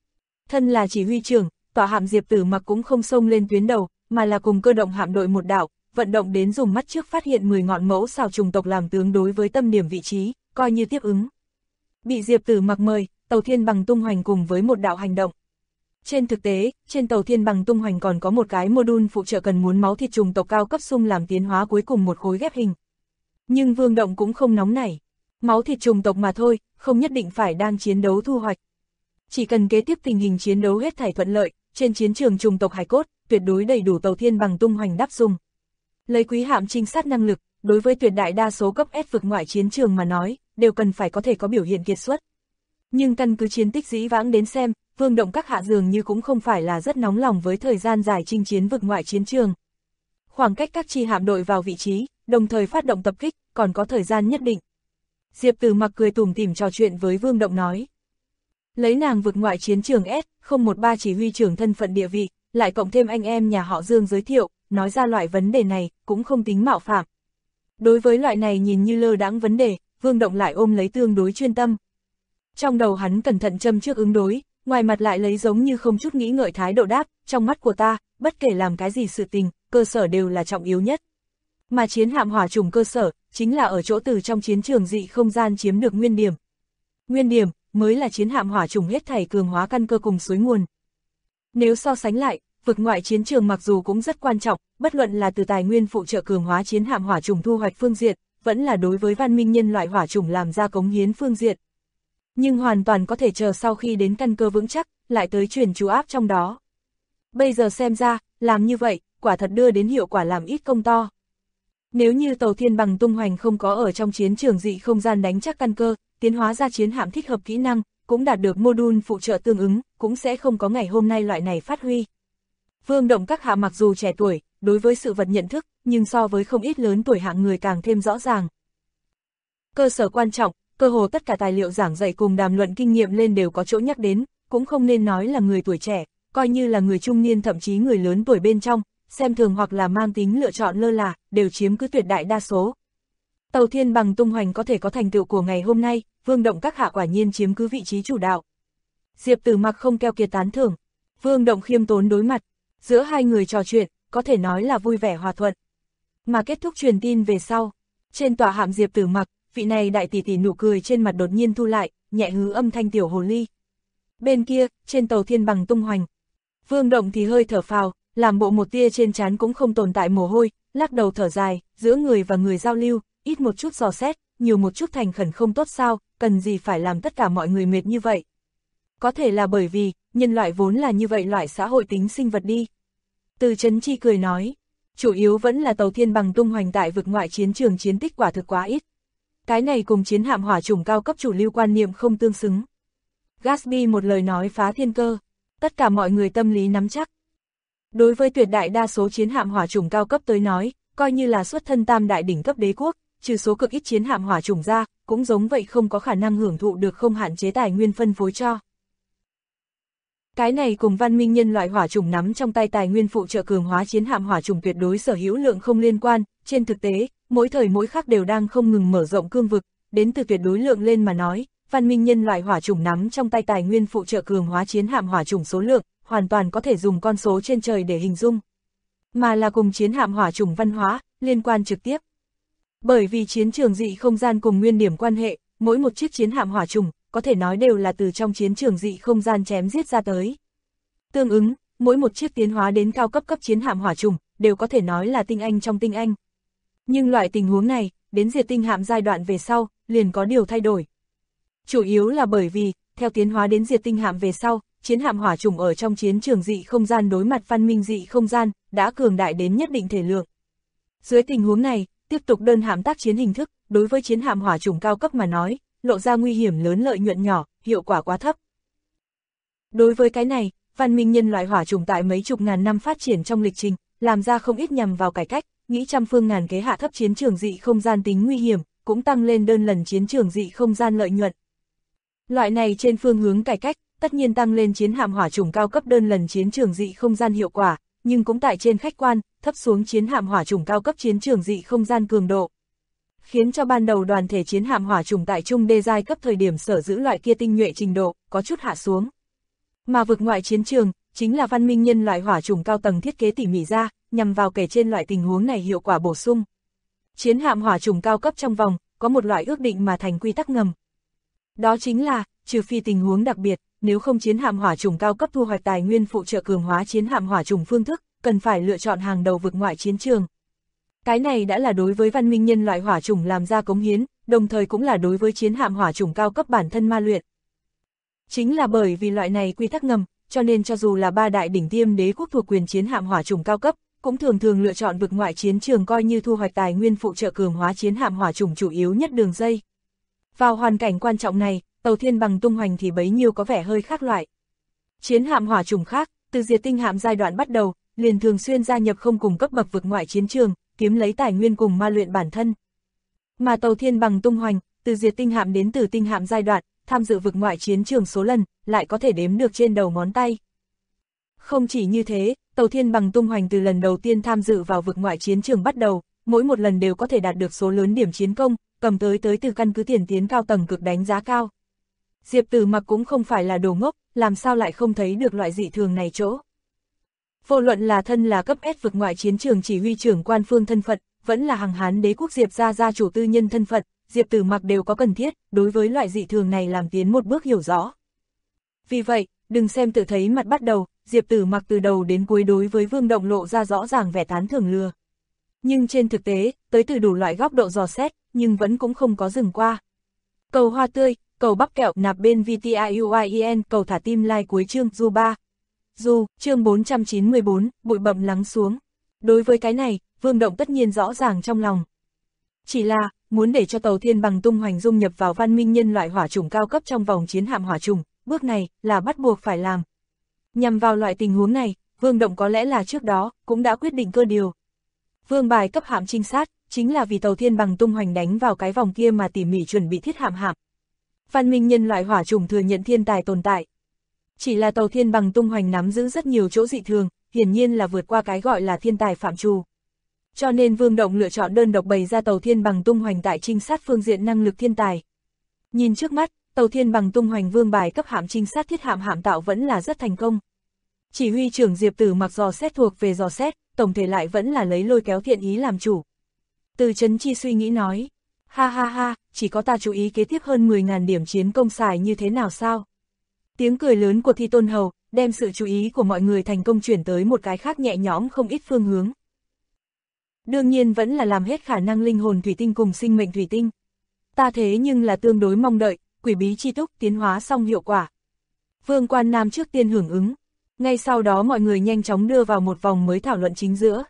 Thân là chỉ huy trưởng, tọa hạm Diệp Tử Mặc cũng không xông lên tuyến đầu, mà là cùng cơ động hạm đội một đạo, vận động đến dùng mắt trước phát hiện 10 ngọn mẫu xào trùng tộc làm tướng đối với tâm điểm vị trí, coi như tiếp ứng. Bị Diệp Tử Mặc mời, tàu Thiên Bằng tung hoành cùng với một đạo hành động. Trên thực tế, trên tàu Thiên Bằng tung hoành còn có một cái module phụ trợ cần muốn máu thịt trùng tộc cao cấp sung làm tiến hóa cuối cùng một khối ghép hình. Nhưng Vương Động cũng không nóng nảy. Máu thịt trùng tộc mà thôi, không nhất định phải đang chiến đấu thu hoạch. Chỉ cần kế tiếp tình hình chiến đấu hết thảy thuận lợi, trên chiến trường trùng tộc hải cốt, tuyệt đối đầy đủ tàu Thiên Bằng tung hoành đáp dùng. Lấy quý hạm trinh sát năng lực, đối với tuyệt đại đa số cấp S vực ngoại chiến trường mà nói, đều cần phải có thể có biểu hiện kiệt xuất. Nhưng căn cứ chiến tích dĩ vãng đến xem, Vương Động các hạ dường như cũng không phải là rất nóng lòng với thời gian dài chinh chiến vực ngoại chiến trường. Khoảng cách các chi hạm đội vào vị trí, đồng thời phát động tập kích, còn có thời gian nhất định. Diệp Tử Mặc cười tủm tỉm trò chuyện với Vương Động nói. Lấy nàng vực ngoại chiến trường S013 chỉ huy trưởng thân phận địa vị, lại cộng thêm anh em nhà họ Dương giới thiệu, nói ra loại vấn đề này, cũng không tính mạo phạm. Đối với loại này nhìn như lơ đãng vấn đề, Vương Động lại ôm lấy tương đối chuyên tâm. Trong đầu hắn cẩn thận châm trước ứng đối, ngoài mặt lại lấy giống như không chút nghĩ ngợi thái độ đáp, trong mắt của ta, bất kể làm cái gì sự tình, cơ sở đều là trọng yếu nhất. Mà chiến hạm hỏa trùng cơ sở, chính là ở chỗ từ trong chiến trường dị không gian chiếm được nguyên điểm. Nguyên điểm, mới là chiến hạm hỏa trùng hết thảy cường hóa căn cơ cùng suối nguồn. Nếu so sánh lại, vực ngoại chiến trường mặc dù cũng rất quan trọng, bất luận là từ tài nguyên phụ trợ cường hóa chiến hạm hỏa trùng thu hoạch phương diện, vẫn là đối với văn minh nhân loại hỏa trùng làm ra cống hiến phương diện. Nhưng hoàn toàn có thể chờ sau khi đến căn cơ vững chắc, lại tới truyền chú áp trong đó. Bây giờ xem ra, làm như vậy, quả thật đưa đến hiệu quả làm ít công to. Nếu như tàu Thiên Bằng tung hoành không có ở trong chiến trường dị không gian đánh chắc căn cơ, tiến hóa ra chiến hạm thích hợp kỹ năng, cũng đạt được module phụ trợ tương ứng, cũng sẽ không có ngày hôm nay loại này phát huy. Vương Động các hạ mặc dù trẻ tuổi, đối với sự vật nhận thức, nhưng so với không ít lớn tuổi hạng người càng thêm rõ ràng. Cơ sở quan trọng, cơ hồ tất cả tài liệu giảng dạy cùng đàm luận kinh nghiệm lên đều có chỗ nhắc đến, cũng không nên nói là người tuổi trẻ, coi như là người trung niên thậm chí người lớn tuổi bên trong, xem thường hoặc là mang tính lựa chọn lơ là, đều chiếm cứ tuyệt đại đa số. Tàu Thiên Bằng tung hoành có thể có thành tựu của ngày hôm nay, Vương Động các hạ quả nhiên chiếm cứ vị trí chủ đạo. Diệp Tử Mặc không keo kiệt tán thưởng, Vương Động khiêm tốn đối mặt, giữa hai người trò chuyện, có thể nói là vui vẻ hòa thuận. Mà kết thúc truyền tin về sau, trên tòa hạm Diệp Tử Mặc, vị này đại tỷ tỷ nụ cười trên mặt đột nhiên thu lại, nhẹ hứ âm thanh tiểu hồ ly. Bên kia, trên tàu Thiên Bằng tung hoành, Vương Động thì hơi thở phào, làm bộ một tia trên trán cũng không tồn tại mồ hôi, lắc đầu thở dài, giữa người và người giao lưu, ít một chút dò xét, nhiều một chút thành khẩn không tốt sao, cần gì phải làm tất cả mọi người mệt như vậy. Có thể là bởi vì, nhân loại vốn là như vậy loại xã hội tính sinh vật đi. Từ Chấn Chi cười nói, chủ yếu vẫn là tàu Thiên Bằng tung hoành tại vực ngoại chiến trường chiến tích quả thực quá ít. Cái này cùng chiến hạm hỏa chủng cao cấp chủ lưu quan niệm không tương xứng. Gatsby một lời nói phá thiên cơ, tất cả mọi người tâm lý nắm chắc. Đối với tuyệt đại đa số chiến hạm hỏa chủng cao cấp tới nói, coi như là xuất thân tam đại đỉnh cấp đế quốc, trừ số cực ít chiến hạm hỏa chủng ra, cũng giống vậy không có khả năng hưởng thụ được không hạn chế tài nguyên phân phối cho. Cái này cùng văn minh nhân loại hỏa chủng nắm trong tay tài nguyên phụ trợ cường hóa chiến hạm hỏa chủng tuyệt đối sở hữu lượng không liên quan, trên thực tế, mỗi thời mỗi khắc đều đang không ngừng mở rộng cương vực, đến từ tuyệt đối lượng lên mà nói, văn minh nhân loại hỏa chủng nắm trong tay tài nguyên phụ trợ cường hóa chiến hạm hỏa chủng số lượng, hoàn toàn có thể dùng con số trên trời để hình dung. Mà là cùng chiến hạm hỏa chủng văn hóa, liên quan trực tiếp. Bởi vì chiến trường dị không gian cùng nguyên điểm quan hệ, mỗi một chiếc chiến hạm hỏa chủng, có thể nói đều là từ trong chiến trường dị không gian chém giết ra tới. Tương ứng, mỗi một chiếc tiến hóa đến cao cấp cấp chiến hạm hỏa chủng, đều có thể nói là tinh anh trong tinh anh. Nhưng loại tình huống này, đến diệt tinh hạm giai đoạn về sau, liền có điều thay đổi. Chủ yếu là bởi vì, theo tiến hóa đến diệt tinh hạm về sau, chiến hạm hỏa chủng ở trong chiến trường dị không gian đối mặt văn minh dị không gian, đã cường đại đến nhất định thể lượng. Dưới tình huống này, tiếp tục đơn hạm tác chiến hình thức, đối với chiến hạm hỏa chủng cao cấp mà nói, lộ ra nguy hiểm lớn lợi nhuận nhỏ, hiệu quả quá thấp. Đối với cái này, văn minh nhân loại hỏa chủng tại mấy chục ngàn năm phát triển trong lịch trình, làm ra không ít nhằm vào cải cách, nghĩ trăm phương ngàn kế hạ thấp chiến trường dị không gian tính nguy hiểm, cũng tăng lên đơn lần chiến trường dị không gian lợi nhuận. Loại này trên phương hướng cải cách, tất nhiên tăng lên chiến hạm hỏa chủng cao cấp đơn lần chiến trường dị không gian hiệu quả, nhưng cũng tại trên khách quan, thấp xuống chiến hạm hỏa chủng cao cấp chiến trường dị không gian cường độ. Khiến cho ban đầu đoàn thể chiến hạm hỏa chủng tại trung đê giai cấp thời điểm sở giữ loại kia tinh nhuệ trình độ, có chút hạ xuống. Mà vực ngoại chiến trường, chính là văn minh nhân loại hỏa chủng cao tầng thiết kế tỉ mỉ ra, nhằm vào kể trên loại tình huống này hiệu quả bổ sung. Chiến hạm hỏa chủng cao cấp trong vòng, có một loại ước định mà thành quy tắc ngầm. Đó chính là, trừ phi tình huống đặc biệt, nếu không chiến hạm hỏa chủng cao cấp thu hoạch tài nguyên phụ trợ cường hóa chiến hạm hỏa chủng phương thức, cần phải lựa chọn hàng đầu vực ngoại chiến trường. Cái này đã là đối với văn minh nhân loại hỏa chủng làm ra cống hiến, đồng thời cũng là đối với chiến hạm hỏa chủng cao cấp bản thân ma luyện. Chính là bởi vì loại này quy tắc ngầm, cho nên cho dù là ba đại đỉnh tiêm đế quốc thuộc quyền chiến hạm hỏa chủng cao cấp, cũng thường thường lựa chọn vực ngoại chiến trường coi như thu hoạch tài nguyên phụ trợ cường hóa chiến hạm hỏa chủng chủ yếu nhất đường dây. Vào hoàn cảnh quan trọng này, tàu thiên bằng tung hoành thì bấy nhiêu có vẻ hơi khác loại. Chiến hạm hỏa chủng khác, từ diệt tinh hạm giai đoạn bắt đầu, liền thường xuyên gia nhập không cùng cấp bậc vực ngoại chiến trường, kiếm lấy tài nguyên cùng ma luyện bản thân. Mà tàu thiên bằng tung hoành, từ diệt tinh hạm đến từ tinh hạm giai đoạn, tham dự vực ngoại chiến trường số lần, lại có thể đếm được trên đầu ngón tay. Không chỉ như thế, tàu thiên bằng tung hoành từ lần đầu tiên tham dự vào vực ngoại chiến trường bắt đầu, mỗi một lần đều có thể đạt được số lớn điểm chiến công, cầm tới từ căn cứ tiền tiến cao tầng cực đánh giá cao. Diệp Tử Mặc cũng không phải là đồ ngốc, làm sao lại không thấy được loại dị thường này chỗ. Vô luận là thân là cấp S vực ngoại chiến trường chỉ huy trưởng quan phương thân phận, vẫn là Hằng Hán đế quốc Diệp gia chủ tư nhân thân phận, Diệp Tử Mặc đều có cần thiết, đối với loại dị thường này làm tiến một bước hiểu rõ. Vì vậy, đừng xem tự thấy mặt bắt đầu, Diệp Tử Mặc từ đầu đến cuối đối với Vương Động lộ ra rõ ràng vẻ tán thưởng lừa. Nhưng trên thực tế, tới từ đủ loại góc độ dò xét, nhưng vẫn cũng không có dừng qua. Cầu hoa tươi, cầu bắp kẹo nạp bên VTIUIEN, cầu thả tim like cuối chương du 3. Chương 494, bụi bặm lắng xuống. Đối với cái này, Vương Động tất nhiên rõ ràng trong lòng. Chỉ là, muốn để cho tàu thiên bằng tung hoành dung nhập vào văn minh nhân loại hỏa chủng cao cấp trong vòng chiến hạm hỏa chủng, bước này là bắt buộc phải làm. Nhằm vào loại tình huống này, Vương Động có lẽ là trước đó, cũng đã quyết định cơ điều. Vương bài cấp hạm trinh sát, chính là vì tàu thiên bằng tung hoành đánh vào cái vòng kia mà tỉ mỉ chuẩn bị thiết hạm. Văn minh nhân loại hỏa chủng thừa nhận thiên tài tồn tại. Chỉ là tàu thiên bằng tung hoành nắm giữ rất nhiều chỗ dị thường, hiển nhiên là vượt qua cái gọi là thiên tài phạm trù. Cho nên Vương Động lựa chọn đơn độc bày ra tàu thiên bằng tung hoành tại trinh sát phương diện năng lực thiên tài. Nhìn trước mắt, tàu thiên bằng tung hoành vương bài cấp hạm trinh sát thiết hạm tạo vẫn là rất thành công. Chỉ huy trưởng Diệp Tử Mặc dò xét thuộc về dò xét, tổng thể lại vẫn là lấy lôi kéo thiện ý làm chủ. Từ Chấn Chi suy nghĩ nói, ha ha ha, chỉ có ta chú ý kế tiếp hơn 10.000 điểm chiến công xài như thế nào sao? Tiếng cười lớn của Thi Tôn Hầu, đem sự chú ý của mọi người thành công chuyển tới một cái khác nhẹ nhõm không ít phương hướng. Đương nhiên vẫn là làm hết khả năng linh hồn thủy tinh cùng sinh mệnh thủy tinh. Ta thế nhưng là tương đối mong đợi, quỷ bí chi túc tiến hóa xong hiệu quả. Vương Quan Nam trước tiên hưởng ứng, ngay sau đó mọi người nhanh chóng đưa vào một vòng mới thảo luận chính giữa.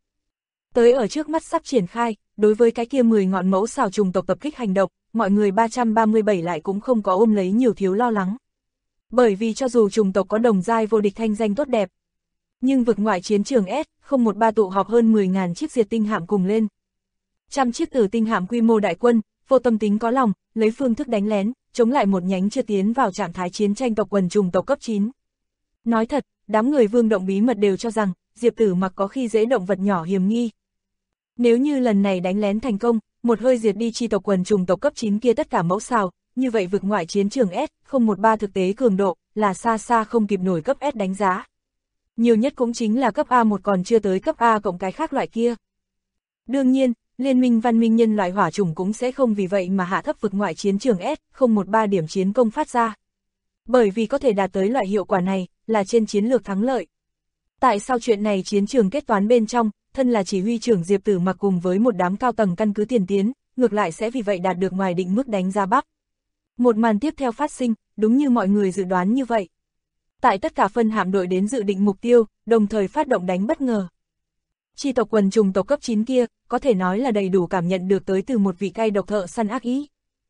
Tới ở trước mắt sắp triển khai, đối với cái kia 10 ngọn mẫu xào trùng tộc tập kích hành động, mọi người 337 lại cũng không có ôm lấy nhiều thiếu lo lắng. Bởi vì cho dù trùng tộc có đồng giai vô địch thanh danh tốt đẹp, nhưng vực ngoại chiến trường S013 tụ họp hơn 10.000 chiếc diệt tinh hạm cùng lên. Trăm chiếc tử tinh hạm quy mô đại quân, vô tâm tính có lòng, lấy phương thức đánh lén, chống lại một nhánh chưa tiến vào trạng thái chiến tranh tộc quần trùng tộc cấp 9. Nói thật, đám người Vương Động bí mật đều cho rằng, Diệp Tử Mặc có khi dễ động vật nhỏ hiểm nghi. Nếu như lần này đánh lén thành công, một hơi diệt đi chi tộc quần trùng tộc cấp 9 kia tất cả mẫu xào, như vậy vực ngoại chiến trường S013 thực tế cường độ, là xa xa không kịp nổi cấp S đánh giá. Nhiều nhất cũng chính là cấp A1 còn chưa tới cấp A cộng cái khác loại kia. Đương nhiên, Liên minh văn minh nhân loại hỏa chủng cũng sẽ không vì vậy mà hạ thấp vực ngoại chiến trường S013 điểm chiến công phát ra. Bởi vì có thể đạt tới loại hiệu quả này, là trên chiến lược thắng lợi. Tại sao chuyện này chiến trường kết toán bên trong, thân là chỉ huy trưởng Diệp Tử Mặc cùng với một đám cao tầng căn cứ tiền tiến, ngược lại sẽ vì vậy đạt được ngoài định mức đánh giá Bắc. Một màn tiếp theo phát sinh, đúng như mọi người dự đoán như vậy. Tại tất cả phân hạm đội đến dự định mục tiêu, đồng thời phát động đánh bất ngờ. Chi tộc quần trùng tộc cấp 9 kia, có thể nói là đầy đủ cảm nhận được tới từ một vị cay độc thợ săn ác ý.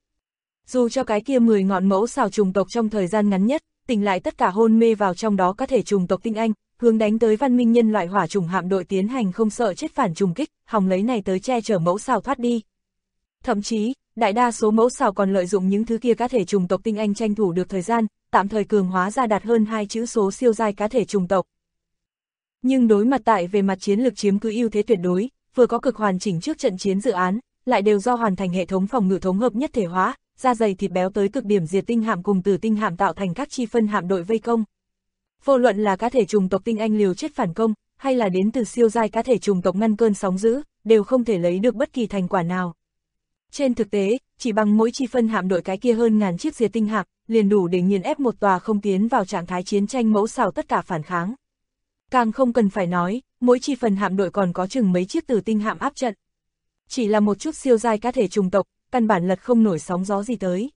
Dù cho cái kia 10 ngọn mẫu xào trùng tộc trong thời gian ngắn nhất, tỉnh lại tất cả hôn mê vào trong đó có thể trùng tộc tinh anh, hướng đánh tới văn minh nhân loại hỏa trùng hạm đội tiến hành không sợ chết phản trùng kích, hòng lấy này tới che chở mẫu xào thoát đi. Thậm chí, đại đa số mẫu xào còn lợi dụng những thứ kia cá thể chủng tộc tinh anh tranh thủ được thời gian, tạm thời cường hóa ra đạt hơn 2 chữ số siêu giai cá thể chủng tộc. Nhưng đối mặt tại về mặt chiến lược chiếm cứ ưu thế tuyệt đối, vừa có cực hoàn chỉnh trước trận chiến dự án, lại đều do hoàn thành hệ thống phòng ngự thống hợp nhất thể hóa, da dày thịt béo tới cực điểm diệt tinh hạm cùng tử tinh hạm tạo thành các chi phân hạm đội vây công. Vô luận là cá thể chủng tộc tinh anh liều chết phản công, hay là đến từ siêu giai cá thể chủng tộc ngăn cơn sóng dữ, đều không thể lấy được bất kỳ thành quả nào. Trên thực tế, chỉ bằng mỗi chi phân hạm đội cái kia hơn ngàn chiếc diệt tinh hạm, liền đủ để nghiền ép một tòa không tiến vào trạng thái chiến tranh mẫu xào tất cả phản kháng. Càng không cần phải nói, mỗi chi phần hạm đội còn có chừng mấy chiếc tử tinh hạm áp trận. Chỉ là một chút siêu giai cá thể chủng tộc, căn bản lật không nổi sóng gió gì tới.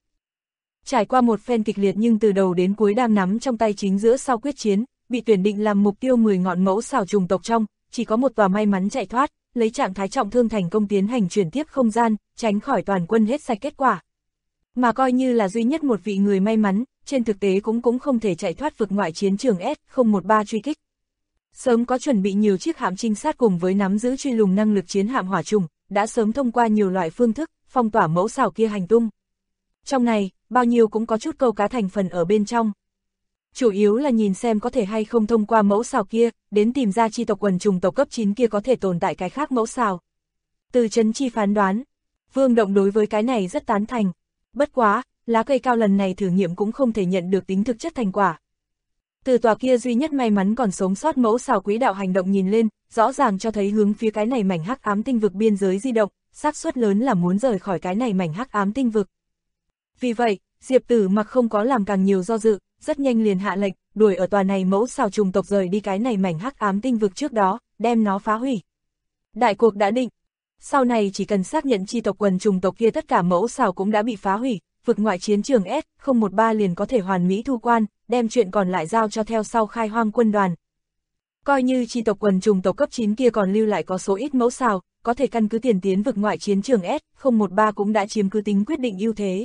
Trải qua một phen kịch liệt nhưng từ đầu đến cuối đang nắm trong tay chính giữa sau quyết chiến, bị tuyển định làm mục tiêu 10 ngọn mẫu xào chủng tộc trong, chỉ có một tòa may mắn chạy thoát, lấy trạng thái trọng thương thành công tiến hành chuyển tiếp không gian, tránh khỏi toàn quân hết sạch kết quả. Mà coi như là duy nhất một vị người may mắn, trên thực tế cũng không thể chạy thoát vực ngoại chiến trường S013 truy kích. Sớm có chuẩn bị nhiều chiếc hạm trinh sát cùng với nắm giữ truy lùng năng lực chiến hạm hỏa trùng, đã sớm thông qua nhiều loại phương thức, phong tỏa mẫu xào kia hành tung. Trong này, bao nhiêu cũng có chút câu cá thành phần ở bên trong. Chủ yếu là nhìn xem có thể hay không thông qua mẫu xào kia, đến tìm ra chi tộc quần trùng tộc cấp 9 kia có thể tồn tại cái khác mẫu xào. Từ Trấn Chi phán đoán, Vương Động đối với cái này rất tán thành. Bất quá, lá cây cao lần này thử nghiệm cũng không thể nhận được tính thực chất thành quả. Từ tòa kia duy nhất may mắn còn sống sót mẫu xào quỹ đạo hành động nhìn lên, rõ ràng cho thấy hướng phía cái này mảnh hắc ám tinh vực biên giới di động, xác suất lớn là muốn rời khỏi cái này mảnh hắc ám tinh vực. Vì vậy, Diệp Tử Mặc không có làm càng nhiều do dự, rất nhanh liền hạ lệnh, đuổi ở tòa này mẫu xào trùng tộc rời đi cái này mảnh hắc ám tinh vực trước đó, đem nó phá hủy. Đại cuộc đã định. Sau này chỉ cần xác nhận chi tộc quần trùng tộc kia tất cả mẫu xào cũng đã bị phá hủy, vực ngoại chiến trường S013 liền có thể hoàn mỹ thu quan, đem chuyện còn lại giao cho theo sau khai hoang quân đoàn. Coi như chi tộc quần trùng tộc cấp 9 kia còn lưu lại có số ít mẫu xào, có thể căn cứ tiền tiến vực ngoại chiến trường S013 cũng đã chiếm cứ tính quyết định ưu thế.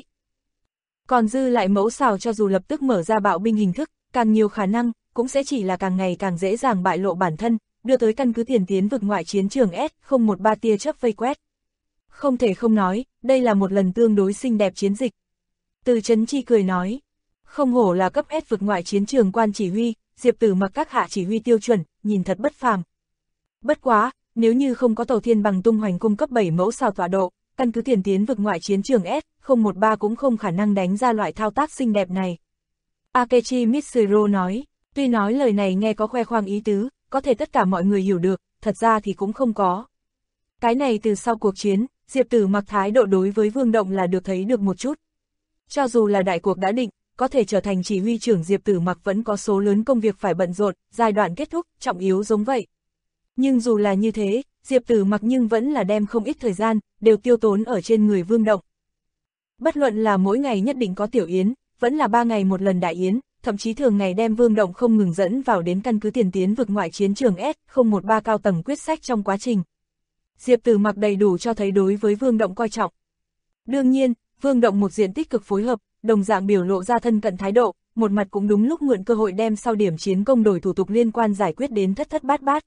Còn dư lại mẫu xào cho dù lập tức mở ra bạo binh hình thức, càng nhiều khả năng, cũng sẽ chỉ là càng ngày càng dễ dàng bại lộ bản thân, đưa tới căn cứ tiền tiến vực ngoại chiến trường S013 tia chớp vây quét. Không thể không nói, đây là một lần tương đối xinh đẹp chiến dịch. Từ Trấn Chi cười nói, không hổ là cấp S vực ngoại chiến trường quan chỉ huy, Diệp Tử Mặc các hạ chỉ huy tiêu chuẩn, nhìn thật bất phàm. Bất quá, nếu như không có tàu thiên bằng tung hoành cung cấp 7 mẫu xào tọa độ, căn cứ tiền tiến vực ngoại chiến trường S013 cũng không khả năng đánh ra loại thao tác xinh đẹp này. Akechi Mitsuru nói, tuy nói lời này nghe có khoe khoang ý tứ, có thể tất cả mọi người hiểu được, thật ra thì cũng không có. Cái này từ sau cuộc chiến, Diệp Tử Mặc thái độ đối với Vương Động là được thấy được một chút. Cho dù là đại cuộc đã định, có thể trở thành chỉ huy trưởng Diệp Tử Mặc vẫn có số lớn công việc phải bận rộn, giai đoạn kết thúc, trọng yếu giống vậy. Nhưng dù là như thế, Diệp Tử Mặc nhưng vẫn là đem không ít thời gian, đều tiêu tốn ở trên người Vương Động. Bất luận là mỗi ngày nhất định có tiểu yến, vẫn là 3 ngày một lần đại yến, thậm chí thường ngày đem Vương Động không ngừng dẫn vào đến căn cứ tiền tiến vực ngoại chiến trường S013 cao tầng quyết sách trong quá trình. Diệp Tử Mặc đầy đủ cho thấy đối với Vương Động coi trọng. Đương nhiên, Vương Động một diện tích cực phối hợp, đồng dạng biểu lộ ra thân cận thái độ, một mặt cũng đúng lúc mượn cơ hội đem sau điểm chiến công đổi thủ tục liên quan giải quyết đến thất thất bát bát.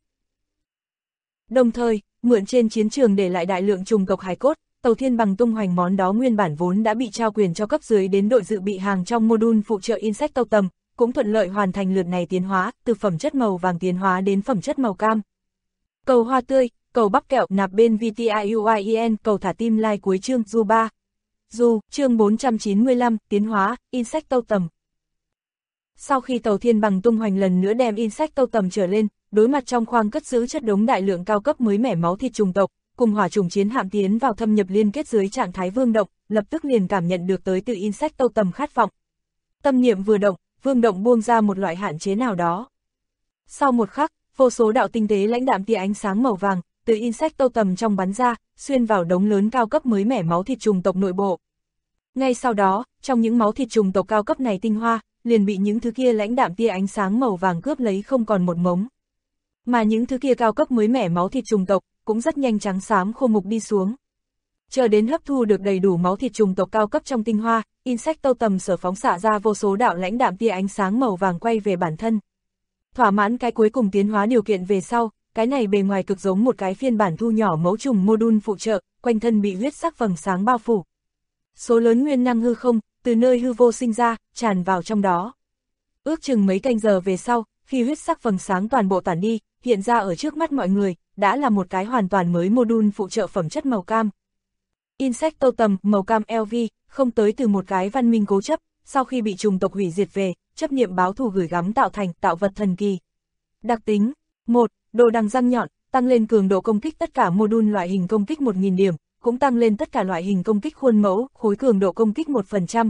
Đồng thời, mượn trên chiến trường để lại đại lượng trùng tộc hài cốt, tàu thiên bằng tung hoành món đó nguyên bản vốn đã bị trao quyền cho cấp dưới đến đội dự bị hàng trong module phụ trợ insect tàu tầm, cũng thuận lợi hoàn thành lượt này tiến hóa, từ phẩm chất màu vàng tiến hóa đến phẩm chất màu cam. Cầu hoa tươi, cầu bắp kẹo nạp bên VTIUIEN, cầu thả tim like cuối chương Du 3. Du, chương 495, tiến hóa, insect tàu tầm. Sau khi tàu thiên bằng tung hoành lần nữa đem insect tàu tầm trở lên, đối mặt trong khoang cất giữ chất đống đại lượng cao cấp mới mẻ máu thịt trùng tộc, cùng hỏa trùng chiến hạm tiến vào thâm nhập liên kết dưới trạng thái Vương Động, lập tức liền cảm nhận được tới từ insect tàu tầm khát vọng. Tâm niệm vừa động, Vương Động buông ra một loại hạn chế nào đó. Sau một khắc, vô số đạo tinh tế lãnh đạm tia ánh sáng màu vàng từ insect tàu tầm trong bắn ra, xuyên vào đống lớn cao cấp mới mẻ máu thịt trùng tộc nội bộ. Ngay sau đó, trong những máu thịt trùng tộc cao cấp này tinh hoa, liền bị những thứ kia lãnh đạm tia ánh sáng màu vàng cướp lấy không còn một mống. Mà những thứ kia cao cấp mới mẻ máu thịt trùng tộc, cũng rất nhanh trắng xám khô mục đi xuống. Chờ đến hấp thu được đầy đủ máu thịt trùng tộc cao cấp trong tinh hoa, insect tàu tầm sở phóng xạ ra vô số đạo lãnh đạm tia ánh sáng màu vàng quay về bản thân. Thỏa mãn cái cuối cùng tiến hóa điều kiện về sau, cái này bề ngoài cực giống một cái phiên bản thu nhỏ mẫu trùng module phụ trợ, quanh thân bị huyết sắc vầng sáng bao phủ. Số lớn nguyên năng hư không, từ nơi hư vô sinh ra, tràn vào trong đó. Ước chừng mấy canh giờ về sau, khi huyết sắc vầng sáng toàn bộ tản đi, hiện ra ở trước mắt mọi người, đã là một cái hoàn toàn mới module phụ trợ phẩm chất màu cam. Insect Totem màu cam LV, không tới từ một cái văn minh cố chấp, sau khi bị trùng tộc hủy diệt về, chấp niệm báo thù gửi gắm tạo thành tạo vật thần kỳ. Đặc tính 1. Đồ đằng răng nhọn, tăng lên cường độ công kích tất cả module loại hình công kích 1000 điểm, cũng tăng lên tất cả loại hình công kích khuôn mẫu, khối cường độ công kích 1%.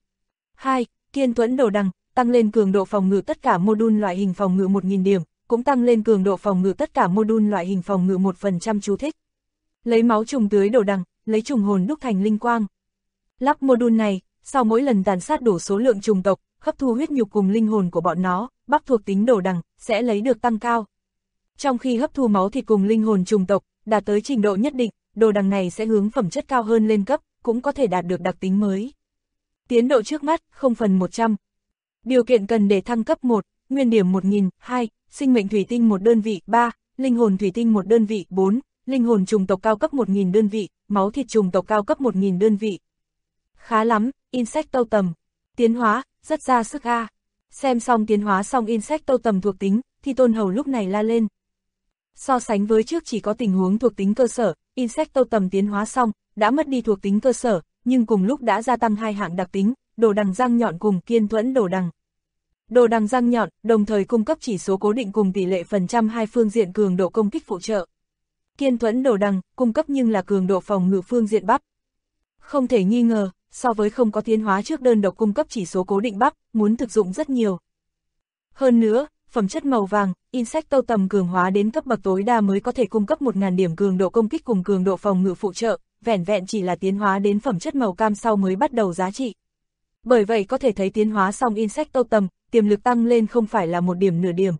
2. Kiên Tuẫn đồ đằng, tăng lên cường độ phòng ngự tất cả module loại hình phòng ngự 1000 điểm, cũng tăng lên cường độ phòng ngự tất cả module loại hình phòng ngự 1% chú thích. Lấy máu trùng tưới đồ đằng, lấy trùng hồn đúc thành linh quang. Lắp module này, sau mỗi lần tàn sát đủ số lượng trùng tộc, hấp thu huyết nhục cùng linh hồn của bọn nó, bắp thuộc tính đồ đằng, sẽ lấy được tăng cao. Trong khi hấp thu máu thịt cùng linh hồn trùng tộc, đạt tới trình độ nhất định, đồ đằng này sẽ hướng phẩm chất cao hơn lên cấp, cũng có thể đạt được đặc tính mới. Tiến độ trước mắt, 0/100. Điều kiện cần để thăng cấp 1, nguyên điểm 1000, 2, sinh mệnh thủy tinh 1 đơn vị, 3, linh hồn thủy tinh 1 đơn vị, 4, linh hồn trùng tộc cao cấp 1000 đơn vị, máu thịt trùng tộc cao cấp 1000 đơn vị. Khá lắm, Insect Totem. Tiến hóa, rất ra sức a. Xem xong tiến hóa xong Insect Totem thuộc tính, thì Tôn Hầu lúc này la lên. So sánh với trước chỉ có tình huống thuộc tính cơ sở, Insect Totem tiến hóa xong, đã mất đi thuộc tính cơ sở, nhưng cùng lúc đã gia tăng 2 hạng đặc tính, đồ đằng răng nhọn cùng Kiên Tuẫn đồ đằng. Đồ đằng răng nhọn, đồng thời cung cấp chỉ số cố định cùng tỷ lệ phần trăm hai phương diện cường độ công kích phụ trợ. Kiên Tuẫn đồ đằng, cung cấp nhưng là cường độ phòng ngự phương diện bắp. Không thể nghi ngờ, so với không có tiến hóa trước đơn độc cung cấp chỉ số cố định bắp, muốn thực dụng rất nhiều. Hơn nữa, phẩm chất màu vàng, Insect Totem cường hóa đến cấp bậc tối đa mới có thể cung cấp 1000 điểm cường độ công kích cùng cường độ phòng ngự phụ trợ, vẻn vẹn chỉ là tiến hóa đến phẩm chất màu cam sau mới bắt đầu giá trị. Bởi vậy có thể thấy tiến hóa xong Insect Totem, tiềm lực tăng lên không phải là 1 điểm nửa điểm.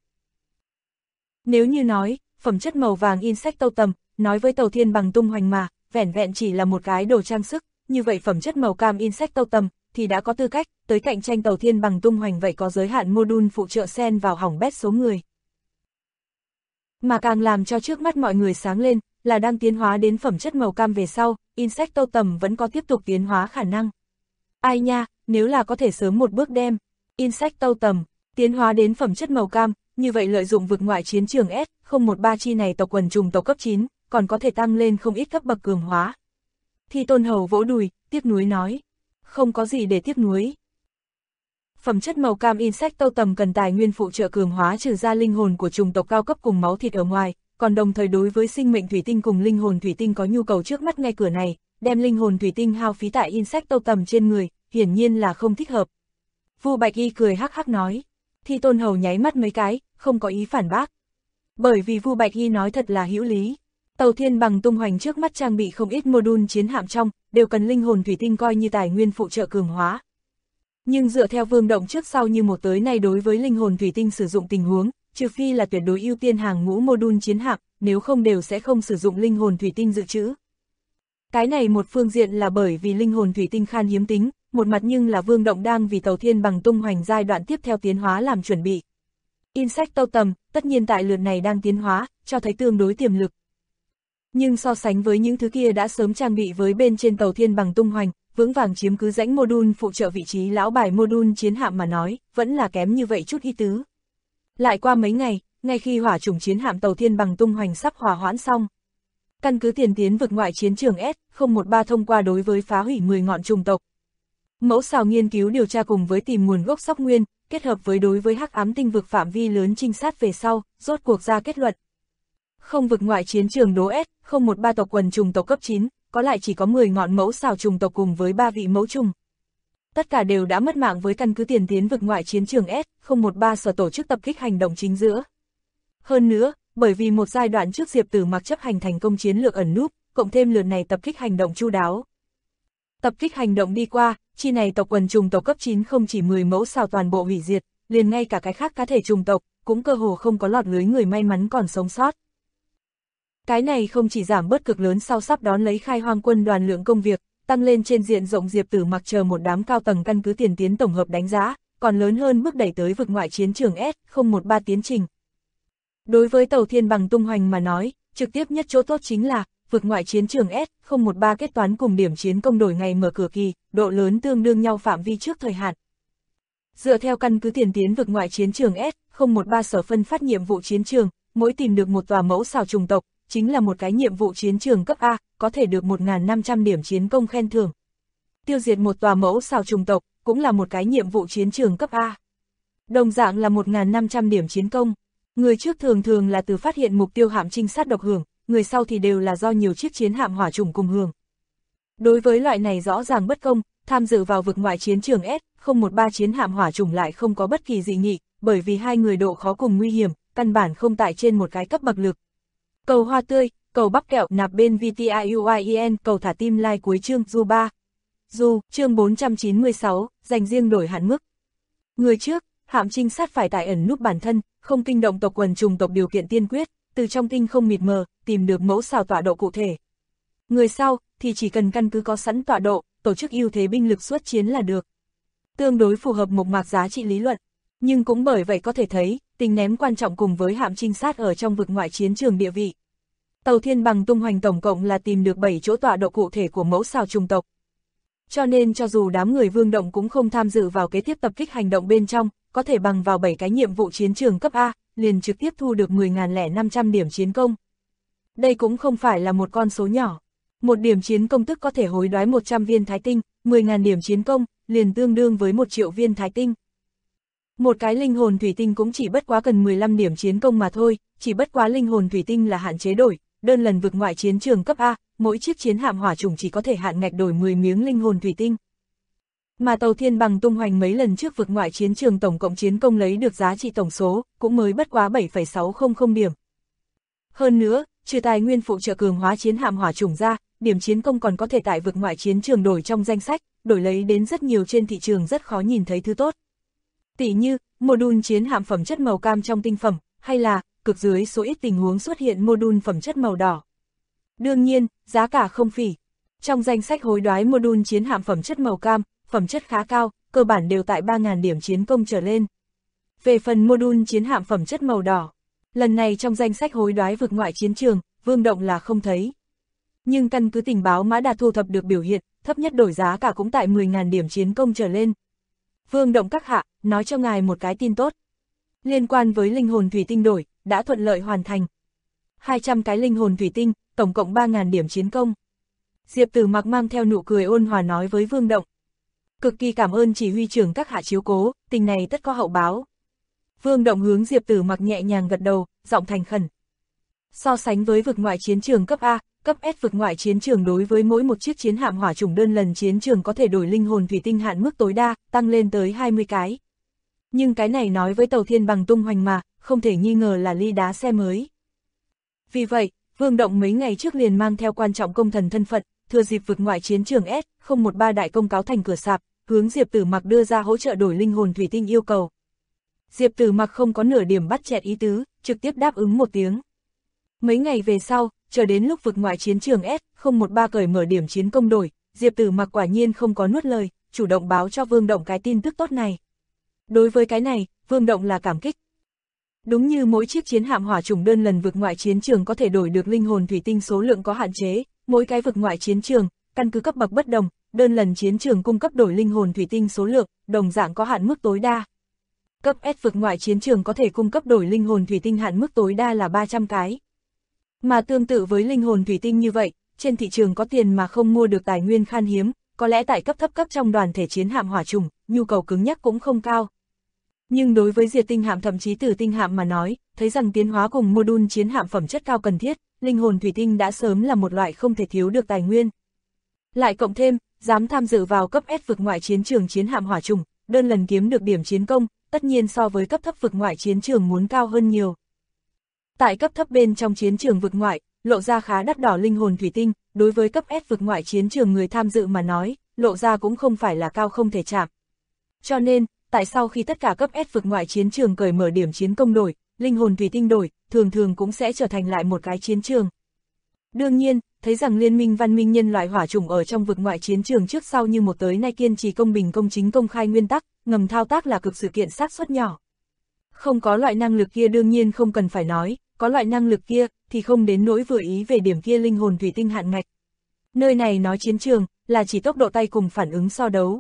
Nếu như nói, phẩm chất màu vàng Insect Totem, nói với Tàu Thiên Bằng tung hoành mà, vẻn vẹn chỉ là một cái đồ trang sức, như vậy phẩm chất màu cam Insect Totem thì đã có tư cách tới cạnh tranh Tàu Thiên Bằng tung hoành, vậy có giới hạn module phụ trợ xen vào hỏng bét số người. Mà càng làm cho trước mắt mọi người sáng lên, là đang tiến hóa đến phẩm chất màu cam về sau, Insect Totem vẫn có tiếp tục tiến hóa khả năng. Ai nha, nếu là có thể sớm một bước đem Insect Totem tiến hóa đến phẩm chất màu cam, như vậy lợi dụng vực ngoại chiến trường S013 chi này tộc quần trùng tộc cấp 9, còn có thể tăng lên không ít cấp bậc cường hóa. Thì Tôn Hầu vỗ đùi, tiếc nuối nói. Không có gì để tiếc nuối. Phẩm chất màu cam Insect Totem cần tài nguyên phụ trợ cường hóa trừ ra linh hồn của trùng tộc cao cấp cùng máu thịt ở ngoài, còn đồng thời đối với sinh mệnh thủy tinh cùng linh hồn thủy tinh có nhu cầu trước mắt ngay cửa này, đem linh hồn thủy tinh hao phí tại Insect Totem trên người, hiển nhiên là không thích hợp. Vu Bạch Y cười hắc hắc nói. Thì Tôn Hầu nháy mắt mấy cái, không có ý phản bác. Bởi vì Vu Bạch Y nói thật là hữu lý. Tàu Thiên Bằng tung hoành trước mắt trang bị không ít module chiến hạm trong, đều cần linh hồn thủy tinh coi như tài nguyên phụ trợ cường hóa. Nhưng dựa theo Vương Động trước sau như một tới nay đối với linh hồn thủy tinh sử dụng tình huống, trừ phi là tuyệt đối ưu tiên hàng ngũ module chiến hạm, nếu không đều sẽ không sử dụng linh hồn thủy tinh dự trữ. Cái này một phương diện là bởi vì linh hồn thủy tinh khan hiếm tính, một mặt nhưng là Vương Động đang vì Tàu Thiên Bằng tung hoành giai đoạn tiếp theo tiến hóa làm chuẩn bị. Insect Totem, tất nhiên tại lượt này đang tiến hóa, cho thấy tương đối tiềm lực. Nhưng so sánh với những thứ kia đã sớm trang bị với bên trên Tàu Thiên Bằng tung hoành, vững vàng chiếm cứ rãnh module phụ trợ vị trí lão bài module chiến hạm mà nói, vẫn là kém như vậy chút ý tứ. Lại qua mấy ngày, ngay khi hỏa chủng chiến hạm Tàu Thiên Bằng tung hoành sắp hòa hoãn xong. Căn cứ tiền tiến vực ngoại chiến trường S013 thông qua đối với phá hủy 10 ngọn trùng tộc. Mẫu xào nghiên cứu điều tra cùng với tìm nguồn gốc sóc nguyên, kết hợp với đối với hắc ám tinh vực phạm vi lớn trinh sát về sau, rốt cuộc ra kết luận. Không vực ngoại chiến trường đố S013 tộc quần trùng tộc cấp 9, có lại chỉ có 10 ngọn mẫu xào trùng tộc cùng với 3 vị mẫu trùng. Tất cả đều đã mất mạng với căn cứ tiền tiến vực ngoại chiến trường S013 sở tổ chức tập kích hành động chính giữa. Hơn nữa, bởi vì một giai đoạn trước Diệp Tử Mặc chấp hành thành công chiến lược ẩn núp, cộng thêm lượt này tập kích hành động chu đáo. Tập kích hành động đi qua, chi này tộc quần trùng tộc cấp 9 không chỉ 10 mẫu xào toàn bộ hủy diệt, liền ngay cả cái khác cá thể trùng tộc, cũng cơ hồ không có lọt lưới người may mắn còn sống sót. Cái này không chỉ giảm bớt cực lớn sau sắp đón lấy khai hoang quân đoàn lượng công việc, tăng lên trên diện rộng Diệp Tử Mặc chờ một đám cao tầng căn cứ tiền tiến tổng hợp đánh giá, còn lớn hơn bước đẩy tới vực ngoại chiến trường S013 tiến trình. Đối với Tàu Thiên Bằng tung hoành mà nói, trực tiếp nhất chỗ tốt chính là, vực ngoại chiến trường S013 kết toán cùng điểm chiến công đổi ngày mở cửa kỳ, độ lớn tương đương nhau phạm vi trước thời hạn. Dựa theo căn cứ tiền tiến vực ngoại chiến trường S013 sở phân phát nhiệm vụ chiến trường, mỗi tìm được một tòa mẫu xào trùng tộc, chính là một cái nhiệm vụ chiến trường cấp A, có thể được 1.500 điểm chiến công khen thưởng. Tiêu diệt một tòa mẫu xào trùng tộc, cũng là một cái nhiệm vụ chiến trường cấp A. Đồng dạng là 1.500 điểm chiến công. Người trước thường là từ phát hiện mục tiêu hạm trinh sát độc hưởng, người sau thì đều là do nhiều chiếc chiến hạm hỏa chủng cùng hưởng. Đối với loại này rõ ràng bất công, tham dự vào vực ngoại chiến trường S013 chiến hạm hỏa chủng lại không có bất kỳ dị nghị, bởi vì hai người độ khó cùng nguy hiểm, căn bản không tại trên một cái cấp bậc lực. Cầu hoa tươi, cầu bắp kẹo nạp bên VTIUIEN, cầu thả tim like cuối chương Du 3. Du, chương 496, dành riêng đổi hạn mức. Người trước, hạm trinh sát phải tại ẩn núp bản thân, không kinh động tộc quần trùng tộc điều kiện tiên quyết, từ trong tinh không mịt mờ, tìm được mẫu xào tọa độ cụ thể. Người sau, thì chỉ cần căn cứ có sẵn tọa độ, tổ chức ưu thế binh lực xuất chiến là được. Tương đối phù hợp mộc mạc giá trị lý luận, nhưng cũng bởi vậy có thể thấy, tính ném quan trọng cùng với hạm trinh sát ở trong vực ngoại chiến trường địa vị. Tàu Thiên Bằng tung hoành tổng cộng là tìm được 7 chỗ tọa độ cụ thể của mẫu xào trùng tộc. Cho nên cho dù đám người Vương Động cũng không tham dự vào kế tiếp tập kích hành động bên trong, có thể bằng vào 7 cái nhiệm vụ chiến trường cấp A, liền trực tiếp thu được 10.500 điểm chiến công. Đây cũng không phải là một con số nhỏ. Một điểm chiến công tức có thể hối đoái 100 viên thái tinh, 10.000 điểm chiến công, liền tương đương với 1 triệu viên thái tinh. Một cái linh hồn thủy tinh cũng chỉ bất quá cần 15 điểm chiến công mà thôi, chỉ bất quá linh hồn thủy tinh là hạn chế đổi, đơn lần vực ngoại chiến trường cấp A, mỗi chiếc chiến hạm hỏa chủng chỉ có thể hạn ngạch đổi 10 miếng linh hồn thủy tinh. Mà Tàu Thiên Bằng tung hoành mấy lần trước vực ngoại chiến trường tổng cộng chiến công lấy được giá trị tổng số, cũng mới bất quá 7,600 điểm. Hơn nữa, trừ tài nguyên phụ trợ cường hóa chiến hạm hỏa chủng ra, điểm chiến công còn có thể tại vực ngoại chiến trường đổi trong danh sách, đổi lấy đến rất nhiều trên thị trường rất khó nhìn thấy thứ tốt. Tỷ như, module chiến hạm phẩm chất màu cam trong tinh phẩm, hay là, cực dưới số ít tình huống xuất hiện module phẩm chất màu đỏ. Đương nhiên, giá cả không phỉ. Trong danh sách hối đoái module chiến hạm phẩm chất màu cam, phẩm chất khá cao, cơ bản đều tại 3.000 điểm chiến công trở lên. Về phần module chiến hạm phẩm chất màu đỏ, lần này trong danh sách hối đoái vực ngoại chiến trường, Vương Động là không thấy. Nhưng căn cứ tình báo Mã Đạt thu thập được biểu hiện, thấp nhất đổi giá cả cũng tại 10.000 điểm chiến công trở lên. Vương Động các hạ, nói cho ngài một cái tin tốt. Liên quan với linh hồn thủy tinh đổi, đã thuận lợi hoàn thành. 200 cái linh hồn thủy tinh, tổng cộng 3.000 điểm chiến công. Diệp Tử Mặc mang theo nụ cười ôn hòa nói với Vương Động. Cực kỳ cảm ơn chỉ huy trưởng các hạ chiếu cố, tình này tất có hậu báo. Vương Động hướng Diệp Tử Mặc nhẹ nhàng gật đầu, giọng thành khẩn. So sánh với vực ngoại chiến trường cấp A, cấp S vực ngoại chiến trường đối với mỗi một chiếc chiến hạm hỏa chủng đơn lần chiến trường có thể đổi linh hồn thủy tinh hạn mức tối đa, tăng lên tới 20 cái. Nhưng cái này nói với Tàu Thiên Bằng tung hoành mà, không thể nghi ngờ là ly đá xe mới. Vì vậy, Vương Động mấy ngày trước liền mang theo quan trọng công thần thân phận, thừa dịp vực ngoại chiến trường S013 đại công cáo thành cửa sạp, hướng Diệp Tử Mặc đưa ra hỗ trợ đổi linh hồn thủy tinh yêu cầu. Diệp Tử Mặc không có nửa điểm bắt chẹt ý tứ, trực tiếp đáp ứng một tiếng. Mấy ngày về sau, chờ đến lúc vực ngoại chiến trường S013 cởi mở điểm chiến công đổi, Diệp Tử Mặc quả nhiên không có nuốt lời, chủ động báo cho Vương Động cái tin tức tốt này. Đối với cái này, Vương Động là cảm kích. Đúng như mỗi chiếc chiến hạm hỏa chủng đơn lần vực ngoại chiến trường có thể đổi được linh hồn thủy tinh số lượng có hạn chế, mỗi cái vực ngoại chiến trường, căn cứ cấp bậc bất đồng, đơn lần chiến trường cung cấp đổi linh hồn thủy tinh số lượng, đồng dạng có hạn mức tối đa. Cấp S vực ngoại chiến trường có thể cung cấp đổi linh hồn thủy tinh hạn mức tối đa là 300 cái. Mà tương tự với linh hồn thủy tinh như vậy, trên thị trường có tiền mà không mua được tài nguyên khan hiếm, có lẽ tại cấp thấp cấp trong đoàn thể chiến hạm hỏa chủng, nhu cầu cứng nhắc cũng không cao. Nhưng đối với diệt tinh hạm thậm chí tử tinh hạm mà nói, thấy rằng tiến hóa cùng module chiến hạm phẩm chất cao cần thiết, linh hồn thủy tinh đã sớm là một loại không thể thiếu được tài nguyên. Lại cộng thêm, dám tham dự vào cấp S vực ngoại chiến trường chiến hạm hỏa chủng, đơn lần kiếm được điểm chiến công, tất nhiên so với cấp thấp vực ngoại chiến trường muốn cao hơn nhiều. Tại cấp thấp bên trong chiến trường vực ngoại, lộ ra khá đắt đỏ linh hồn thủy tinh, đối với cấp S vực ngoại chiến trường người tham dự mà nói, lộ ra cũng không phải là cao không thể chạm. Cho nên, tại sau khi tất cả cấp S vực ngoại chiến trường cởi mở điểm chiến công đổi, linh hồn thủy tinh đổi, thường thường cũng sẽ trở thành lại một cái chiến trường. Đương nhiên, thấy rằng liên minh văn minh nhân loại hỏa chủng ở trong vực ngoại chiến trường trước sau như một tới nay kiên trì công bình công chính công khai nguyên tắc, ngầm thao tác là cực sự kiện xác suất nhỏ. Không có loại năng lực kia đương nhiên không cần phải nói, có loại năng lực kia thì không đến nỗi vừa ý về điểm kia linh hồn thủy tinh hạn ngạch. Nơi này nói chiến trường là chỉ tốc độ tay cùng phản ứng so đấu.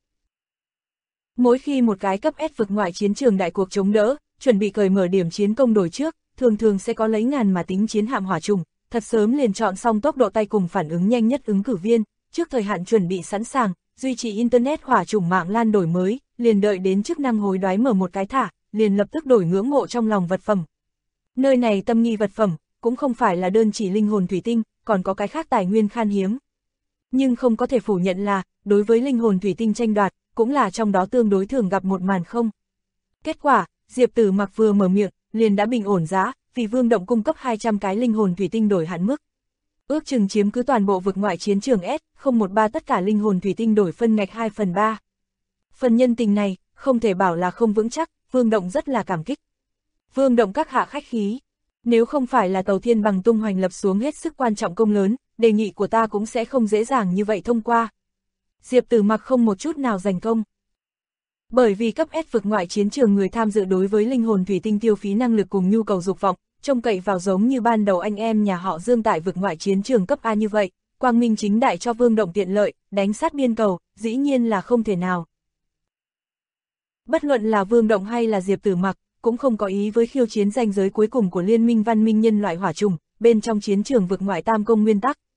Mỗi khi một cái cấp S vực ngoại chiến trường đại cuộc chống đỡ, chuẩn bị cởi mở điểm chiến công đổi trước, thường sẽ có lấy ngàn mà tính chiến hạm hỏa trùng, thật sớm liền chọn xong tốc độ tay cùng phản ứng nhanh nhất ứng cử viên, trước thời hạn chuẩn bị sẵn sàng, duy trì Internet hỏa trùng mạng lan đổi mới, liền đợi đến chức năng hối đoái mở một cái thả, liền lập tức đổi ngưỡng mộ trong lòng vật phẩm. Nơi này tâm nghi vật phẩm, cũng không phải là đơn chỉ linh hồn thủy tinh, còn có cái khác tài nguyên khan hiếm. Nhưng không có thể phủ nhận là, đối với linh hồn thủy tinh tranh đoạt, cũng là trong đó tương đối thường gặp một màn không. Kết quả, Diệp Tử Mặc vừa mở miệng, liền đã bình ổn giá, vì Vương Động cung cấp 200 cái linh hồn thủy tinh đổi hạn mức. Ước chừng chiếm cứ toàn bộ vực ngoại chiến trường S013 tất cả linh hồn thủy tinh đổi phân ngạch 2/3. Phần nhân tình này, không thể bảo là không vững chắc, Vương Động rất là cảm kích. Vương Động các hạ khách khí. Nếu không phải là Tàu Thiên Bằng tung hoành lập xuống hết sức quan trọng công lớn, đề nghị của ta cũng sẽ không dễ dàng như vậy thông qua. Diệp Tử Mặc không một chút nào giành công. Bởi vì cấp S vực ngoại chiến trường người tham dự đối với linh hồn thủy tinh tiêu phí năng lực cùng nhu cầu dục vọng, trông cậy vào giống như ban đầu anh em nhà họ Dương tại vực ngoại chiến trường cấp A như vậy, quang minh chính đại cho Vương Động tiện lợi, đánh sát biên cầu, dĩ nhiên là không thể nào. Bất luận là Vương Động hay là Diệp Tử Mặc, cũng không có ý với khiêu chiến ranh giới cuối cùng của Liên minh văn minh nhân loại hỏa trùng, bên trong chiến trường vực ngoại tam công nguyên tắc.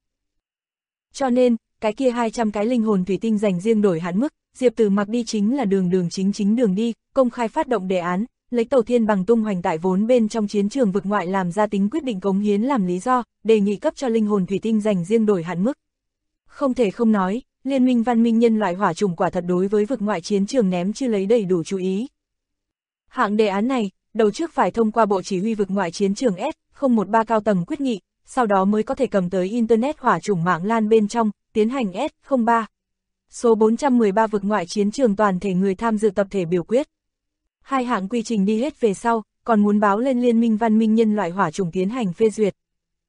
Cho nên, cái kia 200 cái linh hồn thủy tinh dành riêng đổi hạn mức, Diệp Tử Mặc đi chính là đường chính đường đi, công khai phát động đề án, lấy Tàu Thiên Bằng tung hoành tại vốn bên trong chiến trường vực ngoại làm ra tính quyết định cống hiến làm lý do, đề nghị cấp cho linh hồn thủy tinh dành riêng đổi hạn mức. Không thể không nói, Liên minh văn minh nhân loại hỏa trùng quả thật đối với vực ngoại chiến trường ném chưa lấy đầy đủ chú ý. Hạng đề án này, đầu trước phải thông qua Bộ Chỉ huy vực ngoại chiến trường S013 cao tầng quyết nghị, sau đó mới có thể cầm tới Internet hỏa trùng mạng lan bên trong, tiến hành S03. Số 413 vực ngoại chiến trường toàn thể người tham dự tập thể biểu quyết. Hai hạng quy trình đi hết về sau, còn muốn báo lên Liên minh văn minh nhân loại hỏa trùng tiến hành phê duyệt.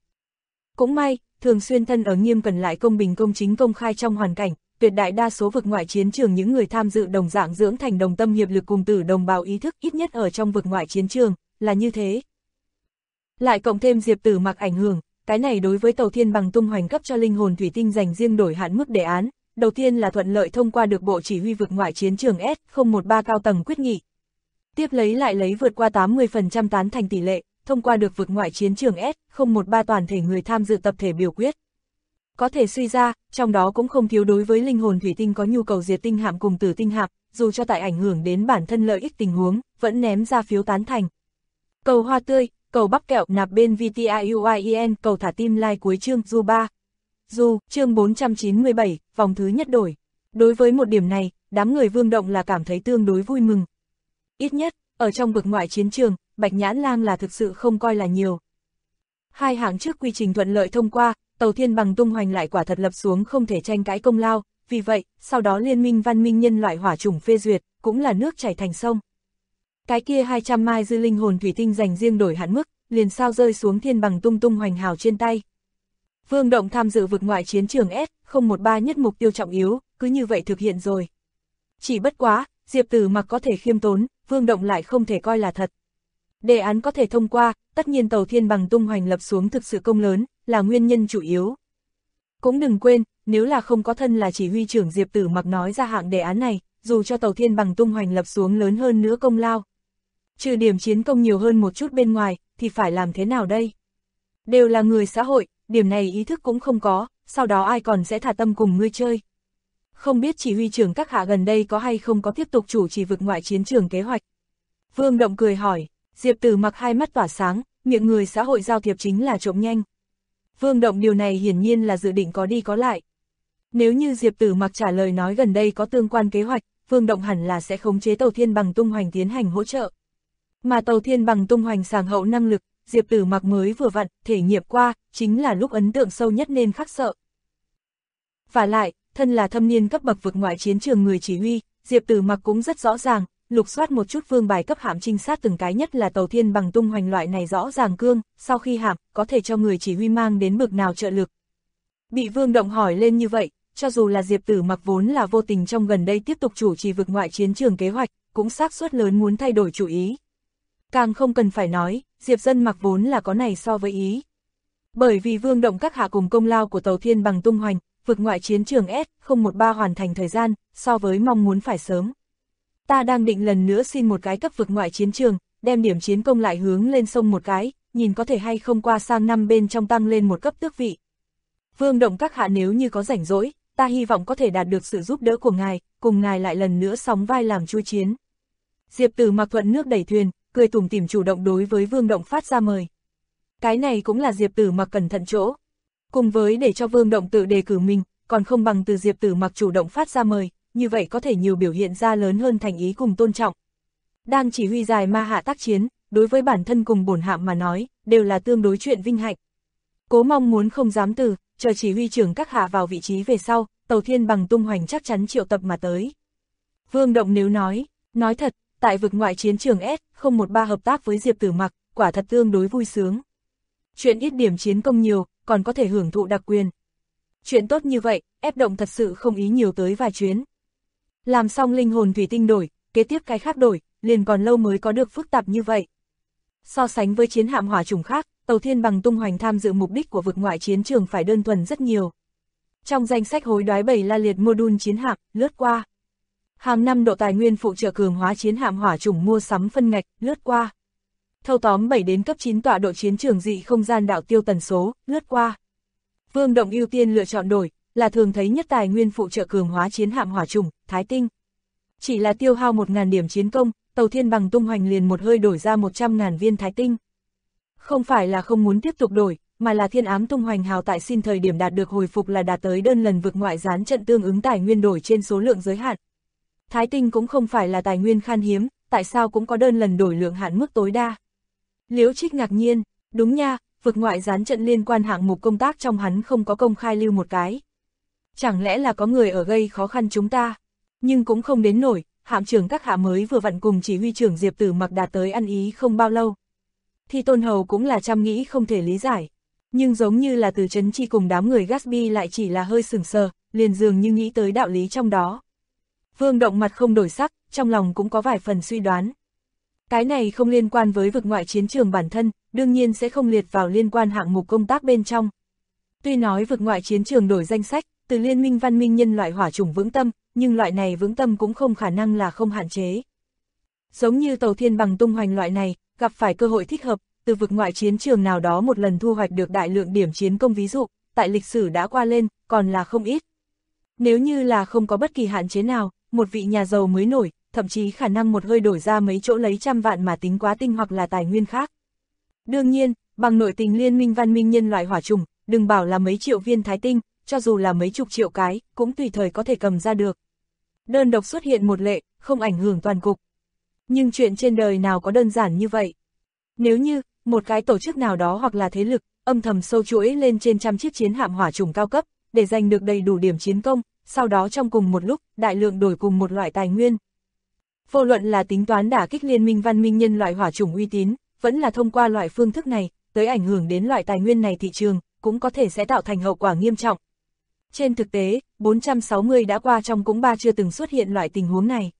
Cũng may, thường xuyên thân ở nghiêm cẩn lại công bình công chính công khai trong hoàn cảnh, tuyệt đại đa số vực ngoại chiến trường những người tham dự đồng dạng dưỡng thành đồng tâm hiệp lực cùng tử đồng bào ý thức ít nhất ở trong vực ngoại chiến trường, là như thế. Lại cộng thêm Diệp Tử Mặc ảnh hưởng, cái này đối với Tàu Thiên Bằng tung hoành cấp cho linh hồn thủy tinh dành riêng đổi hạn mức đề án, đầu tiên là thuận lợi thông qua được Bộ Chỉ huy vực ngoại chiến trường S013 cao tầng quyết nghị. Tiếp lấy lại lấy vượt qua 80% tán thành tỷ lệ, thông qua được vực ngoại chiến trường S013 toàn thể người tham dự tập thể biểu quyết. Có thể suy ra, trong đó cũng không thiếu đối với linh hồn thủy tinh có nhu cầu diệt tinh hạm cùng tử tinh hạm, dù cho tại ảnh hưởng đến bản thân lợi ích tình huống, vẫn ném ra phiếu tán thành. Cầu hoa tươi, cầu bắp kẹo nạp bên VTIUIEN, cầu thả tim like cuối chương Du 3. Du, chương 497, vòng thứ nhất đổi. Đối với một điểm này, đám người Vương Động là cảm thấy tương đối vui mừng. Ít nhất, ở trong vực ngoại chiến trường, Bạch Nhãn Lang là thực sự không coi là nhiều. Hai hạng trước quy trình thuận lợi thông qua, Tàu Thiên Bằng tung hoành lại quả thật lập xuống không thể tranh cãi công lao, vì vậy, sau đó Liên minh văn minh nhân loại hỏa chủng phê duyệt, cũng là nước chảy thành sông. Cái kia 200 mai dư linh hồn thủy tinh dành riêng đổi hạn mức, liền sao rơi xuống Thiên Bằng tung hoành hào trên tay. Vương Động tham dự vực ngoại chiến trường S013 nhất mục tiêu trọng yếu, cứ như vậy thực hiện rồi. Chỉ bất quá, Diệp Tử Mặc có thể khiêm tốn, Vương Động lại không thể coi là thật. Đề án có thể thông qua, tất nhiên Tàu Thiên Bằng tung hoành lập xuống thực sự công lớn, là nguyên nhân chủ yếu. Cũng đừng quên, nếu là không có thân là chỉ huy trưởng Diệp Tử Mặc nói ra hạng đề án này, dù cho Tàu Thiên Bằng tung hoành lập xuống lớn hơn nữa công lao, trừ điểm chiến công nhiều hơn một chút bên ngoài, thì phải làm thế nào đây? Đều là người xã hội, điểm này ý thức cũng không có, sau đó ai còn sẽ thả tâm cùng ngươi chơi? Không biết chỉ huy trưởng các hạ gần đây có hay không có tiếp tục chủ trì vực ngoại chiến trường kế hoạch? Vương Động cười hỏi. Diệp Tử Mặc hai mắt tỏa sáng, miệng người xã hội giao thiệp chính là trộm nhanh. Vương Động điều này hiển nhiên là dự định có đi có lại. Nếu như Diệp Tử Mặc trả lời nói gần đây có tương quan kế hoạch, Vương Động hẳn là sẽ khống chế Tàu Thiên Bằng tung hoành tiến hành hỗ trợ. Mà Tàu Thiên Bằng tung hoành sàng hậu năng lực, Diệp Tử Mặc mới vừa vặn, thể nghiệm qua, chính là lúc ấn tượng sâu nhất nên khắc sợ. Và lại, thân là thâm niên cấp bậc vực ngoại chiến trường người chỉ huy, Diệp Tử Mặc cũng rất rõ ràng, lục soát một chút vương bài cấp hạm trinh sát từng cái nhất là Tàu Thiên Bằng tung hoành loại này rõ ràng cương, sau khi hạm, có thể cho người chỉ huy mang đến bực nào trợ lực. Bị Vương Động hỏi lên như vậy, cho dù là Diệp Tử Mặc vốn là vô tình trong gần đây tiếp tục chủ trì vực ngoại chiến trường kế hoạch, cũng xác suất lớn muốn thay đổi chủ ý. Càng không cần phải nói, Diệp Dân Mặc vốn là có này so với ý. Bởi vì Vương Động các hạ cùng công lao của Tàu Thiên Bằng tung hoành, vực ngoại chiến trường S013 hoàn thành thời gian, so với mong muốn phải sớm. Ta đang định lần nữa xin một cái cấp vực ngoại chiến trường, đem điểm chiến công lại hướng lên sông một cái, nhìn có thể hay không qua sang năm bên trong tăng lên một cấp tước vị. Vương Động các hạ nếu như có rảnh rỗi, ta hy vọng có thể đạt được sự giúp đỡ của ngài, cùng ngài lại lần nữa sóng vai làm chui chiến. Diệp Tử Mặc thuận nước đẩy thuyền, cười tủm tỉm chủ động đối với Vương Động phát ra mời. Cái này cũng là Diệp Tử Mặc cẩn thận chỗ. Cùng với để cho Vương Động tự đề cử mình, còn không bằng từ Diệp Tử Mặc chủ động phát ra mời, như vậy có thể nhiều biểu hiện ra lớn hơn thành ý cùng tôn trọng. Đang chỉ huy dài ma hạ tác chiến, đối với bản thân cùng bổn hạm mà nói, đều là tương đối chuyện vinh hạnh. Cố mong muốn không dám từ, chờ chỉ huy trưởng các hạ vào vị trí về sau, Tàu Thiên Bằng tung hoành chắc chắn triệu tập mà tới. Vương Động nếu nói thật, tại vực ngoại chiến trường S013 hợp tác với Diệp Tử Mặc, quả thật tương đối vui sướng. Chuyện ít điểm chiến công nhiều, còn có thể hưởng thụ đặc quyền. Chuyện tốt như vậy, ép Động thật sự không ý nhiều tới vài chuyến. Làm xong linh hồn thủy tinh đổi, kế tiếp cái khác đổi, liền còn lâu mới có được phức tạp như vậy. So sánh với chiến hạm hỏa chủng khác, Tàu Thiên Bằng tung hoành tham dự mục đích của vực ngoại chiến trường phải đơn thuần rất nhiều. Trong danh sách hối đoái 7 la liệt module chiến hạm, lướt qua. Hàng năm độ tài nguyên phụ trợ cường hóa chiến hạm hỏa chủng mua sắm phân ngạch, lướt qua. Thâu tóm 7 đến cấp 9 tọa độ chiến trường dị không gian đạo tiêu tần số, lướt qua. Vương Động ưu tiên lựa chọn đổi, là thường thấy nhất tài nguyên phụ trợ cường hóa chiến hạm hỏa chủng, Thái Tinh. Chỉ là tiêu hao 1.000 điểm chiến công, Tàu Thiên Bằng tung hoành liền một hơi đổi ra 100.000 viên Thái Tinh. Không phải là không muốn tiếp tục đổi, mà là Thiên Ám tung hoành hào tại xin thời điểm đạt được hồi phục là đạt tới đơn lần vực ngoại gián trận tương ứng tài nguyên đổi trên số lượng giới hạn. Thái Tinh cũng không phải là tài nguyên khan hiếm, tại sao cũng có đơn lần đổi lượng hạn mức tối đa. Liễu Trích ngạc nhiên, đúng nha, vực ngoại gián trận liên quan hạng mục công tác trong hắn không có công khai lưu một cái. Chẳng lẽ là có người ở gây khó khăn chúng ta? Nhưng cũng không đến nổi, hạm trưởng các hạ mới vừa vặn cùng chỉ huy trưởng Diệp Tử Mặc đạt tới ăn ý không bao lâu. Thì Tôn Hầu cũng là chăm nghĩ không thể lý giải. Nhưng giống như là từ Trấn Chi cùng đám người Gatsby lại chỉ là hơi sừng sờ, liền dường như nghĩ tới đạo lý trong đó. Vương Động mặt không đổi sắc, trong lòng cũng có vài phần suy đoán. Cái này không liên quan với vực ngoại chiến trường bản thân, đương nhiên sẽ không liệt vào liên quan hạng mục công tác bên trong. Tuy nói vực ngoại chiến trường đổi danh sách, từ Liên minh văn minh nhân loại hỏa chủng vững tâm, nhưng loại này vững tâm cũng không khả năng là không hạn chế. Giống như Tàu Thiên Bằng tung hoành loại này, gặp phải cơ hội thích hợp, từ vực ngoại chiến trường nào đó một lần thu hoạch được đại lượng điểm chiến công ví dụ, tại lịch sử đã qua lên, còn là không ít. Nếu như là không có bất kỳ hạn chế nào, một vị nhà giàu mới nổi, thậm chí khả năng một hơi đổi ra mấy chỗ lấy trăm vạn mà tính quá tinh hoặc là tài nguyên khác. Đương nhiên, bằng nội tình Liên minh văn minh nhân loại hỏa chủng, đừng bảo là mấy triệu viên Thái Tinh, cho dù là mấy chục triệu cái, cũng tùy thời có thể cầm ra được. Đơn độc xuất hiện một lệ, không ảnh hưởng toàn cục. Nhưng chuyện trên đời nào có đơn giản như vậy? Nếu như, một cái tổ chức nào đó hoặc là thế lực, âm thầm sâu chuỗi lên trên trăm chiếc chiến hạm hỏa chủng cao cấp, để giành được đầy đủ điểm chiến công, sau đó trong cùng một lúc, đại lượng đổi cùng một loại tài nguyên. Vô luận là tính toán đả kích Liên minh văn minh nhân loại hỏa chủng uy tín, vẫn là thông qua loại phương thức này, tới ảnh hưởng đến loại tài nguyên này thị trường, cũng có thể sẽ tạo thành hậu quả nghiêm trọng. Trên thực tế, 460 đã qua trong cũng chưa từng xuất hiện loại tình huống này.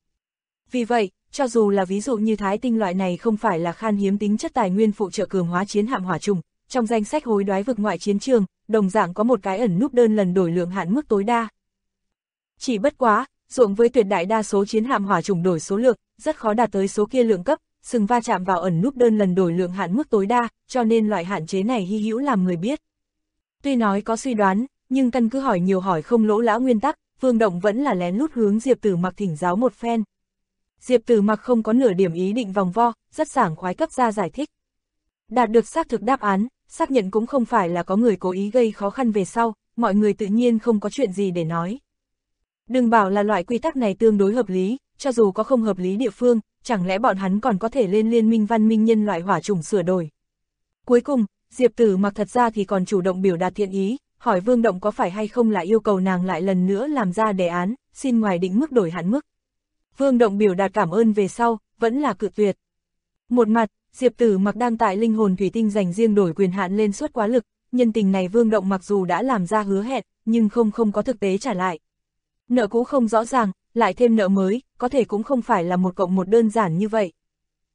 Vì vậy, cho dù là ví dụ như Thái Tinh loại này không phải là khan hiếm tính chất tài nguyên phụ trợ cường hóa chiến hạm hỏa chủng, trong danh sách hối đoái vực ngoại chiến trường, đồng dạng có một cái ẩn núp đơn lần đổi lượng hạn mức tối đa. Chỉ bất quá, ruộng với tuyệt đại đa số chiến hạm hỏa chủng đổi số lượng, rất khó đạt tới số kia lượng cấp, sừng va chạm vào ẩn núp đơn lần đổi lượng hạn mức tối đa, cho nên loại hạn chế này hy hữu làm người biết. Tuy nói có suy đoán, nhưng căn cứ hỏi nhiều hỏi không lỗ lã nguyên tắc, Vương Động vẫn là lén lút hướng Diệp Tử Mặc thỉnh giáo một phen. Diệp Tử Mặc không có nửa điểm ý định vòng vo, rất sảng khoái cấp ra giải thích. Đạt được xác thực đáp án, xác nhận cũng không phải là có người cố ý gây khó khăn về sau, mọi người tự nhiên không có chuyện gì để nói. Đừng bảo là loại quy tắc này tương đối hợp lý, cho dù có không hợp lý địa phương, chẳng lẽ bọn hắn còn có thể lên Liên minh văn minh nhân loại hỏa chủng sửa đổi. Cuối cùng, Diệp Tử Mặc thật ra thì còn chủ động biểu đạt thiện ý, hỏi Vương Động có phải hay không là yêu cầu nàng lại lần nữa làm ra đề án, xin ngoài định mức đổi hạn mức. Vương Động biểu đạt cảm ơn về sau, vẫn là cự tuyệt. Một mặt, Diệp Tử Mặc đang tại linh hồn thủy tinh dành riêng đổi quyền hạn lên suất quá lực, nhân tình này Vương Động mặc dù đã làm ra hứa hẹn, nhưng không có thực tế trả lại. Nợ cũ không rõ ràng, lại thêm nợ mới, có thể cũng không phải là một cộng một đơn giản như vậy.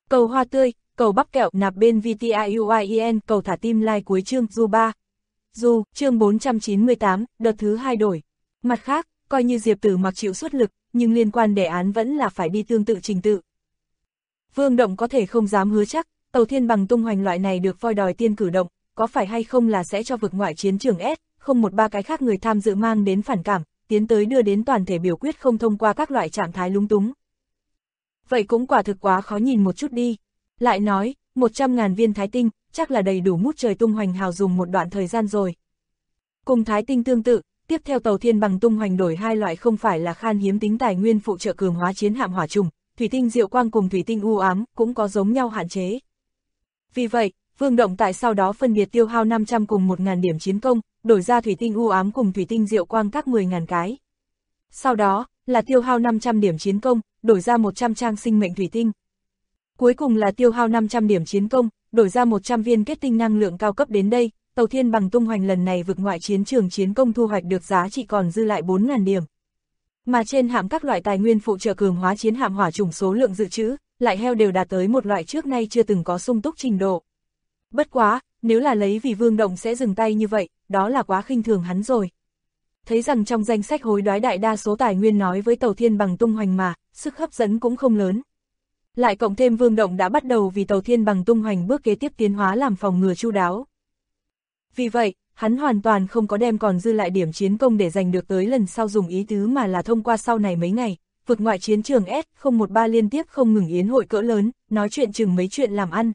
Cầu hoa tươi, cầu bắp kẹo nạp bên VTIUIEN, cầu thả tim like cuối chương Du 3. Du, chương 498, đợt thứ 2 đổi. Mặt khác, coi như Diệp Tử Mặc chịu xuất lực, nhưng liên quan đề án vẫn là phải đi tương tự trình tự. Vương Động có thể không dám hứa chắc, tàu thiên bằng tung hoành loại này được voi đòi tiên cử động, có phải hay không là sẽ cho vực ngoại chiến trường S013 cái khác người tham dự mang đến phản cảm, tiến tới đưa đến toàn thể biểu quyết không thông qua các loại trạng thái lúng túng. Vậy cũng quả thực quá khó nhìn một chút đi. Lại nói, 100.000 viên thái tinh, chắc là đầy đủ mút trời tung hoành hào dùng một đoạn thời gian rồi. Cùng thái tinh tương tự, tiếp theo tàu thiên bằng tung hoành đổi hai loại không phải là khan hiếm tính tài nguyên phụ trợ cường hóa chiến hạm hỏa trùng, thủy tinh diệu quang cùng thủy tinh u ám cũng có giống nhau hạn chế. Vì vậy, Vương Động tại sau đó phân biệt tiêu hao 500 cùng 1.000 điểm chiến công, đổi ra thủy tinh u ám cùng thủy tinh diệu quang các 10.000 cái. Sau đó, là tiêu hao 500 điểm chiến công, đổi ra 100 trang sinh mệnh thủy tinh. Cuối cùng là tiêu hao 500 điểm chiến công, đổi ra 100 viên kết tinh năng lượng cao cấp. Đến đây, tàu thiên bằng tung hoành lần này vực ngoại chiến trường chiến công thu hoạch được giá trị còn dư lại 4.000 điểm. Mà trên hạm các loại tài nguyên phụ trợ cường hóa chiến hạm hỏa chủng số lượng dự trữ, lại heo đều đạt tới một loại trước nay chưa từng có sung túc trình độ. Bất quá, nếu là lấy vì Vương Động sẽ dừng tay như vậy, đó là quá khinh thường hắn rồi. Thấy rằng trong danh sách hối đoái đại đa số tài nguyên nói với tàu thiên bằng tung hoành mà, sức hấp dẫn cũng không lớn. Lại cộng thêm Vương Động đã bắt đầu vì tàu thiên bằng tung hoành bước kế tiếp tiến hóa làm phòng ngừa chu đáo. Vì vậy, hắn hoàn toàn không có đem còn dư lại điểm chiến công để giành được tới lần sau dùng ý tứ mà là thông qua sau này mấy ngày, vực ngoại chiến trường S013 liên tiếp không ngừng yến hội cỡ lớn, nói chuyện chừng mấy chuyện làm ăn.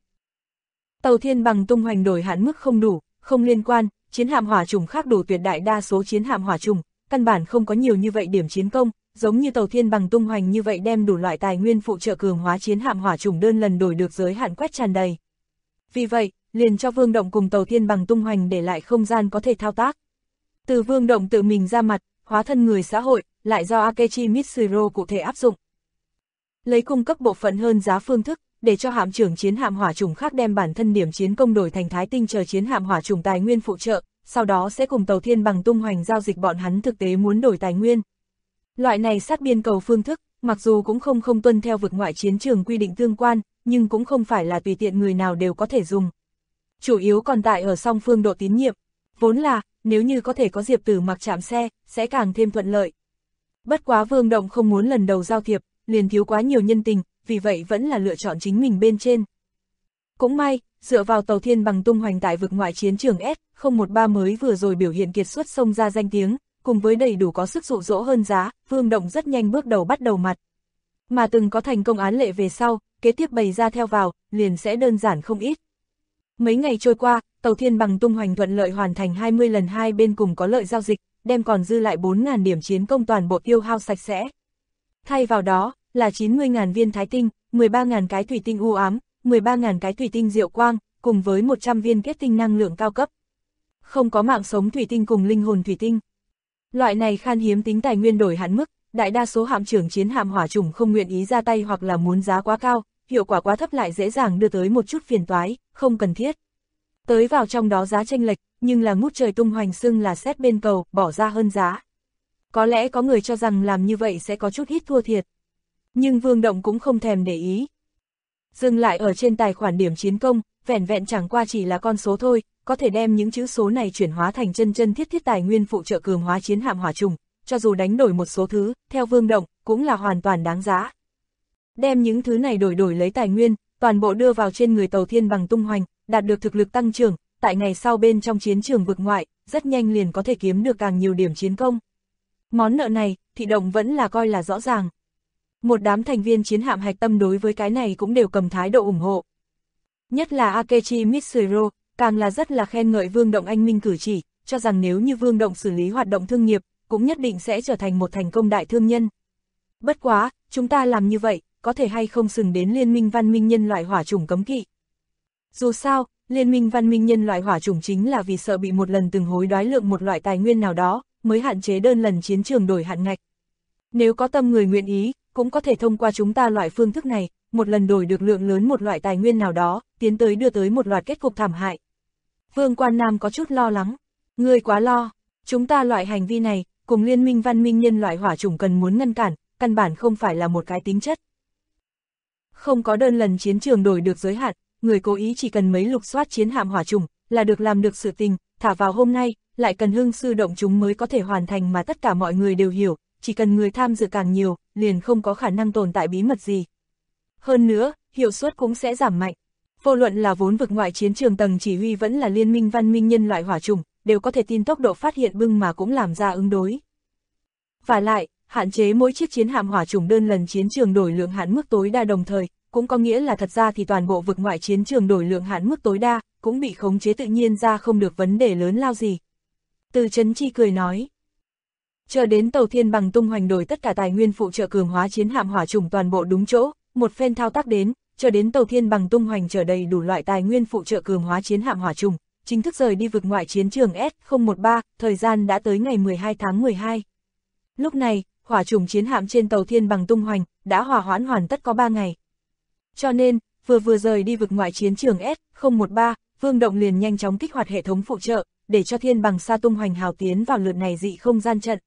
Tàu thiên bằng tung hoành đổi hạn mức không đủ, không liên quan, chiến hạm hỏa trùng khác đủ tuyệt đại đa số chiến hạm hỏa trùng, căn bản không có nhiều như vậy điểm chiến công, giống như tàu thiên bằng tung hoành như vậy đem đủ loại tài nguyên phụ trợ cường hóa chiến hạm hỏa trùng đơn lần đổi được giới hạn quét tràn đầy. Vì vậy, liền cho Vương Động cùng tàu thiên bằng tung hoành để lại không gian có thể thao tác. Từ Vương Động tự mình ra mặt, hóa thân người xã hội, lại do Akechi Mitsuro cụ thể áp dụng. Lấy cung cấp bộ phận hơn giá phương thức, để cho hạm trưởng chiến hạm hỏa trùng khác đem bản thân điểm chiến công đổi thành thái tinh chờ chiến hạm hỏa trùng tài nguyên phụ trợ, sau đó sẽ cùng tàu thiên bằng tung hoành giao dịch bọn hắn thực tế muốn đổi tài nguyên. Loại này sát biên cầu phương thức, mặc dù cũng không tuân theo vực ngoại chiến trường quy định tương quan, nhưng cũng không phải là tùy tiện người nào đều có thể dùng. Chủ yếu còn tại ở song phương độ tín nhiệm, vốn là, nếu như có thể có Diệp Tử Mặc chạm xe, sẽ càng thêm thuận lợi. Bất quá Vương Động không muốn lần đầu giao thiệp, liền thiếu quá nhiều nhân tình, vì vậy vẫn là lựa chọn chính mình bên trên. Cũng may, dựa vào tàu thiên bằng tung hoành tại vực ngoại chiến trường S013 mới vừa rồi biểu hiện kiệt xuất xông ra danh tiếng, cùng với đầy đủ có sức dụ dỗ hơn giá, Vương Động rất nhanh bước đầu bắt đầu mặt. Mà từng có thành công án lệ về sau, kế tiếp bày ra theo vào, liền sẽ đơn giản không ít. Mấy ngày trôi qua, tàu thiên bằng tung hoành thuận lợi hoàn thành 20 lần hai bên cùng có lợi giao dịch, đem còn dư lại 4.000 điểm chiến công toàn bộ tiêu hao sạch sẽ. Thay vào đó, là 90.000 viên thái tinh, 13.000 cái thủy tinh u ám, 13.000 cái thủy tinh diệu quang, cùng với 100 viên kết tinh năng lượng cao cấp. Không có mạng sống thủy tinh cùng linh hồn thủy tinh. Loại này khan hiếm tính tài nguyên đổi hạn mức, đại đa số hạm trưởng chiến hạm hỏa trùng không nguyện ý ra tay hoặc là muốn giá quá cao, hiệu quả quá thấp lại dễ dàng đưa tới một chút phiền toái, không cần thiết. Tới vào trong đó giá chênh lệch, nhưng là ngút trời tung hoành xưng là xét bên cầu, bỏ ra hơn giá. Có lẽ có người cho rằng làm như vậy sẽ có chút ít thua thiệt. Nhưng Vương Động cũng không thèm để ý. Dừng lại ở trên tài khoản điểm chiến công, vẻn vẹn chẳng qua chỉ là con số thôi, có thể đem những chữ số này chuyển hóa thành chân thiết tài nguyên phụ trợ cường hóa chiến hạm hỏa trùng, cho dù đánh đổi một số thứ, theo Vương Động, cũng là hoàn toàn đáng giá. Đem những thứ này đổi lấy tài nguyên, toàn bộ đưa vào trên người tàu thiên bằng tung hoành, đạt được thực lực tăng trưởng, tại ngày sau bên trong chiến trường vực ngoại, rất nhanh liền có thể kiếm được càng nhiều điểm chiến công. Món nợ này, Thị Động vẫn là coi là rõ ràng. Một đám thành viên chiến hạm hạch tâm đối với cái này cũng đều cầm thái độ ủng hộ. Nhất là Akechi Mitsuro, càng là rất là khen ngợi Vương Động anh minh cử chỉ, cho rằng nếu như Vương Động xử lý hoạt động thương nghiệp, cũng nhất định sẽ trở thành một thành công đại thương nhân. Bất quá, chúng ta làm như vậy, có thể hay không xứng đến Liên minh văn minh nhân loại hỏa chủng cấm kỵ. Dù sao, Liên minh văn minh nhân loại hỏa chủng chính là vì sợ bị một lần từng hối đoái lượng một loại tài nguyên nào đó, mới hạn chế đơn lần chiến trường đổi hạn ngạch. Nếu có tâm người nguyện ý, cũng có thể thông qua chúng ta loại phương thức này, một lần đổi được lượng lớn một loại tài nguyên nào đó, tiến tới đưa tới một loạt kết cục thảm hại. Vương Quan Nam có chút lo lắng. Ngươi quá lo, chúng ta loại hành vi này, cùng Liên minh văn minh nhân loại hỏa chủng cần muốn ngăn cản, căn bản không phải là một cái tính chất. Không có đơn lần chiến trường đổi được giới hạn, người cố ý chỉ cần mấy lục soát chiến hạm hỏa trùng là được làm được sự tình, thả vào hôm nay, lại cần hưng sư động chúng mới có thể hoàn thành mà tất cả mọi người đều hiểu, chỉ cần người tham dự càng nhiều, liền không có khả năng tồn tại bí mật gì. Hơn nữa, hiệu suất cũng sẽ giảm mạnh. Vô luận là vốn vực ngoại chiến trường tầng chỉ huy vẫn là liên minh văn minh nhân loại hỏa trùng, đều có thể tin tốc độ phát hiện bưng mà cũng làm ra ứng đối. Và lại, hạn chế mỗi chiếc chiến hạm hỏa trùng đơn lần chiến trường đổi lượng hạn mức tối đa đồng thời, cũng có nghĩa là thật ra thì toàn bộ vực ngoại chiến trường đổi lượng hạn mức tối đa, cũng bị khống chế tự nhiên ra không được vấn đề lớn lao gì. Từ Chấn Chi cười nói. Chờ đến tàu thiên bằng tung hoành đổi tất cả tài nguyên phụ trợ cường hóa chiến hạm hỏa trùng toàn bộ đúng chỗ, một phen thao tác đến, chờ đến tàu thiên bằng tung hoành trở đầy đủ loại tài nguyên phụ trợ cường hóa chiến hạm hỏa trùng, chính thức rời đi vực ngoại chiến trường S013, thời gian đã tới ngày 12 tháng 12. Lúc này, hỏa trùng chiến hạm trên tàu thiên bằng tung hoành, đã hòa hoãn hoàn tất có 3 ngày. Cho nên, vừa rời đi vực ngoại chiến trường S013, Vương Động liền nhanh chóng kích hoạt hệ thống phụ trợ, để cho thiên bằng sa tung hoành hào tiến vào lượt này dị không gian trận.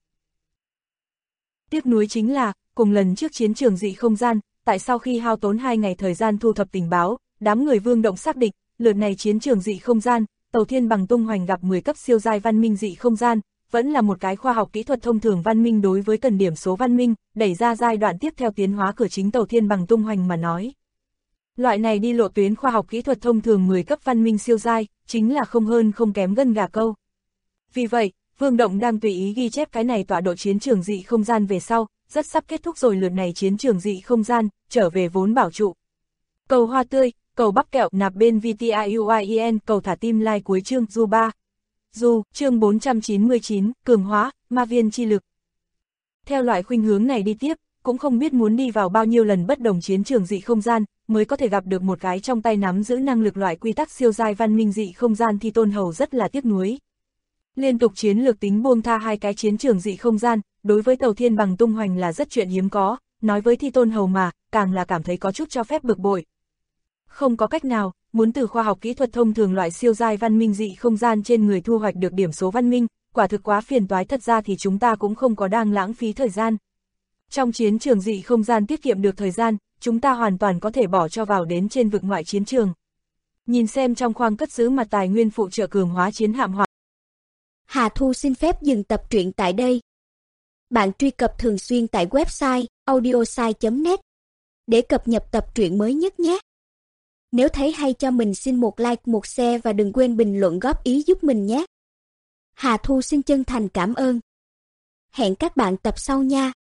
Tiếc nuối chính là, cùng lần trước chiến trường dị không gian, tại sau khi hao tốn 2 ngày thời gian thu thập tình báo, đám người Vương Động xác định, lượt này chiến trường dị không gian, tàu thiên bằng tung hoành gặp 10 cấp siêu giai văn minh dị không gian, vẫn là một cái khoa học kỹ thuật thông thường văn minh đối với cần điểm số văn minh, đẩy ra giai đoạn tiếp theo tiến hóa cửa chính tàu thiên bằng tung hoành mà nói. Loại này đi lộ tuyến khoa học kỹ thuật thông thường 10 cấp văn minh siêu giai, chính là không hơn không kém gân gà câu. Vì vậy, Vương Động đang tùy ý ghi chép cái này tọa độ chiến trường dị không gian về sau, rất sắp kết thúc rồi lượt này chiến trường dị không gian, trở về vốn bảo trụ. Cầu hoa tươi, cầu bắp kẹo nạp bên VTIUIEN, cầu thả tim like cuối chương Du 3. Du, chương 499, cường hóa, ma viên chi lực. Theo loại khuynh hướng này đi tiếp, cũng không biết muốn đi vào bao nhiêu lần bất đồng chiến trường dị không gian, mới có thể gặp được một cái trong tay nắm giữ năng lực loại quy tắc siêu giai văn minh dị không gian thì Tôn Hầu rất là tiếc nuối. Liên tục chiến lược tính buông tha 2 cái chiến trường dị không gian, đối với tàu thiên bằng tung hoành là rất chuyện hiếm có, nói với Thi Tôn Hầu mà, càng là cảm thấy có chút cho phép bực bội. Không có cách nào, muốn từ khoa học kỹ thuật thông thường loại siêu giai văn minh dị không gian trên người thu hoạch được điểm số văn minh, quả thực quá phiền toái, thật ra thì chúng ta cũng không có đang lãng phí thời gian. Trong chiến trường dị không gian tiết kiệm được thời gian, chúng ta hoàn toàn có thể bỏ cho vào đến trên vực ngoại chiến trường. Nhìn xem trong khoang cất giữ mặt tài nguyên phụ trợ cường hóa chiến hạm hỏa. Hà Thu xin phép dừng tập truyện tại đây. Bạn truy cập thường xuyên tại website audiosai.net để cập nhật tập truyện mới nhất nhé. Nếu thấy hay cho mình xin một like, một share và đừng quên bình luận góp ý giúp mình nhé. Hà Thu xin chân thành cảm ơn. Hẹn các bạn tập sau nha.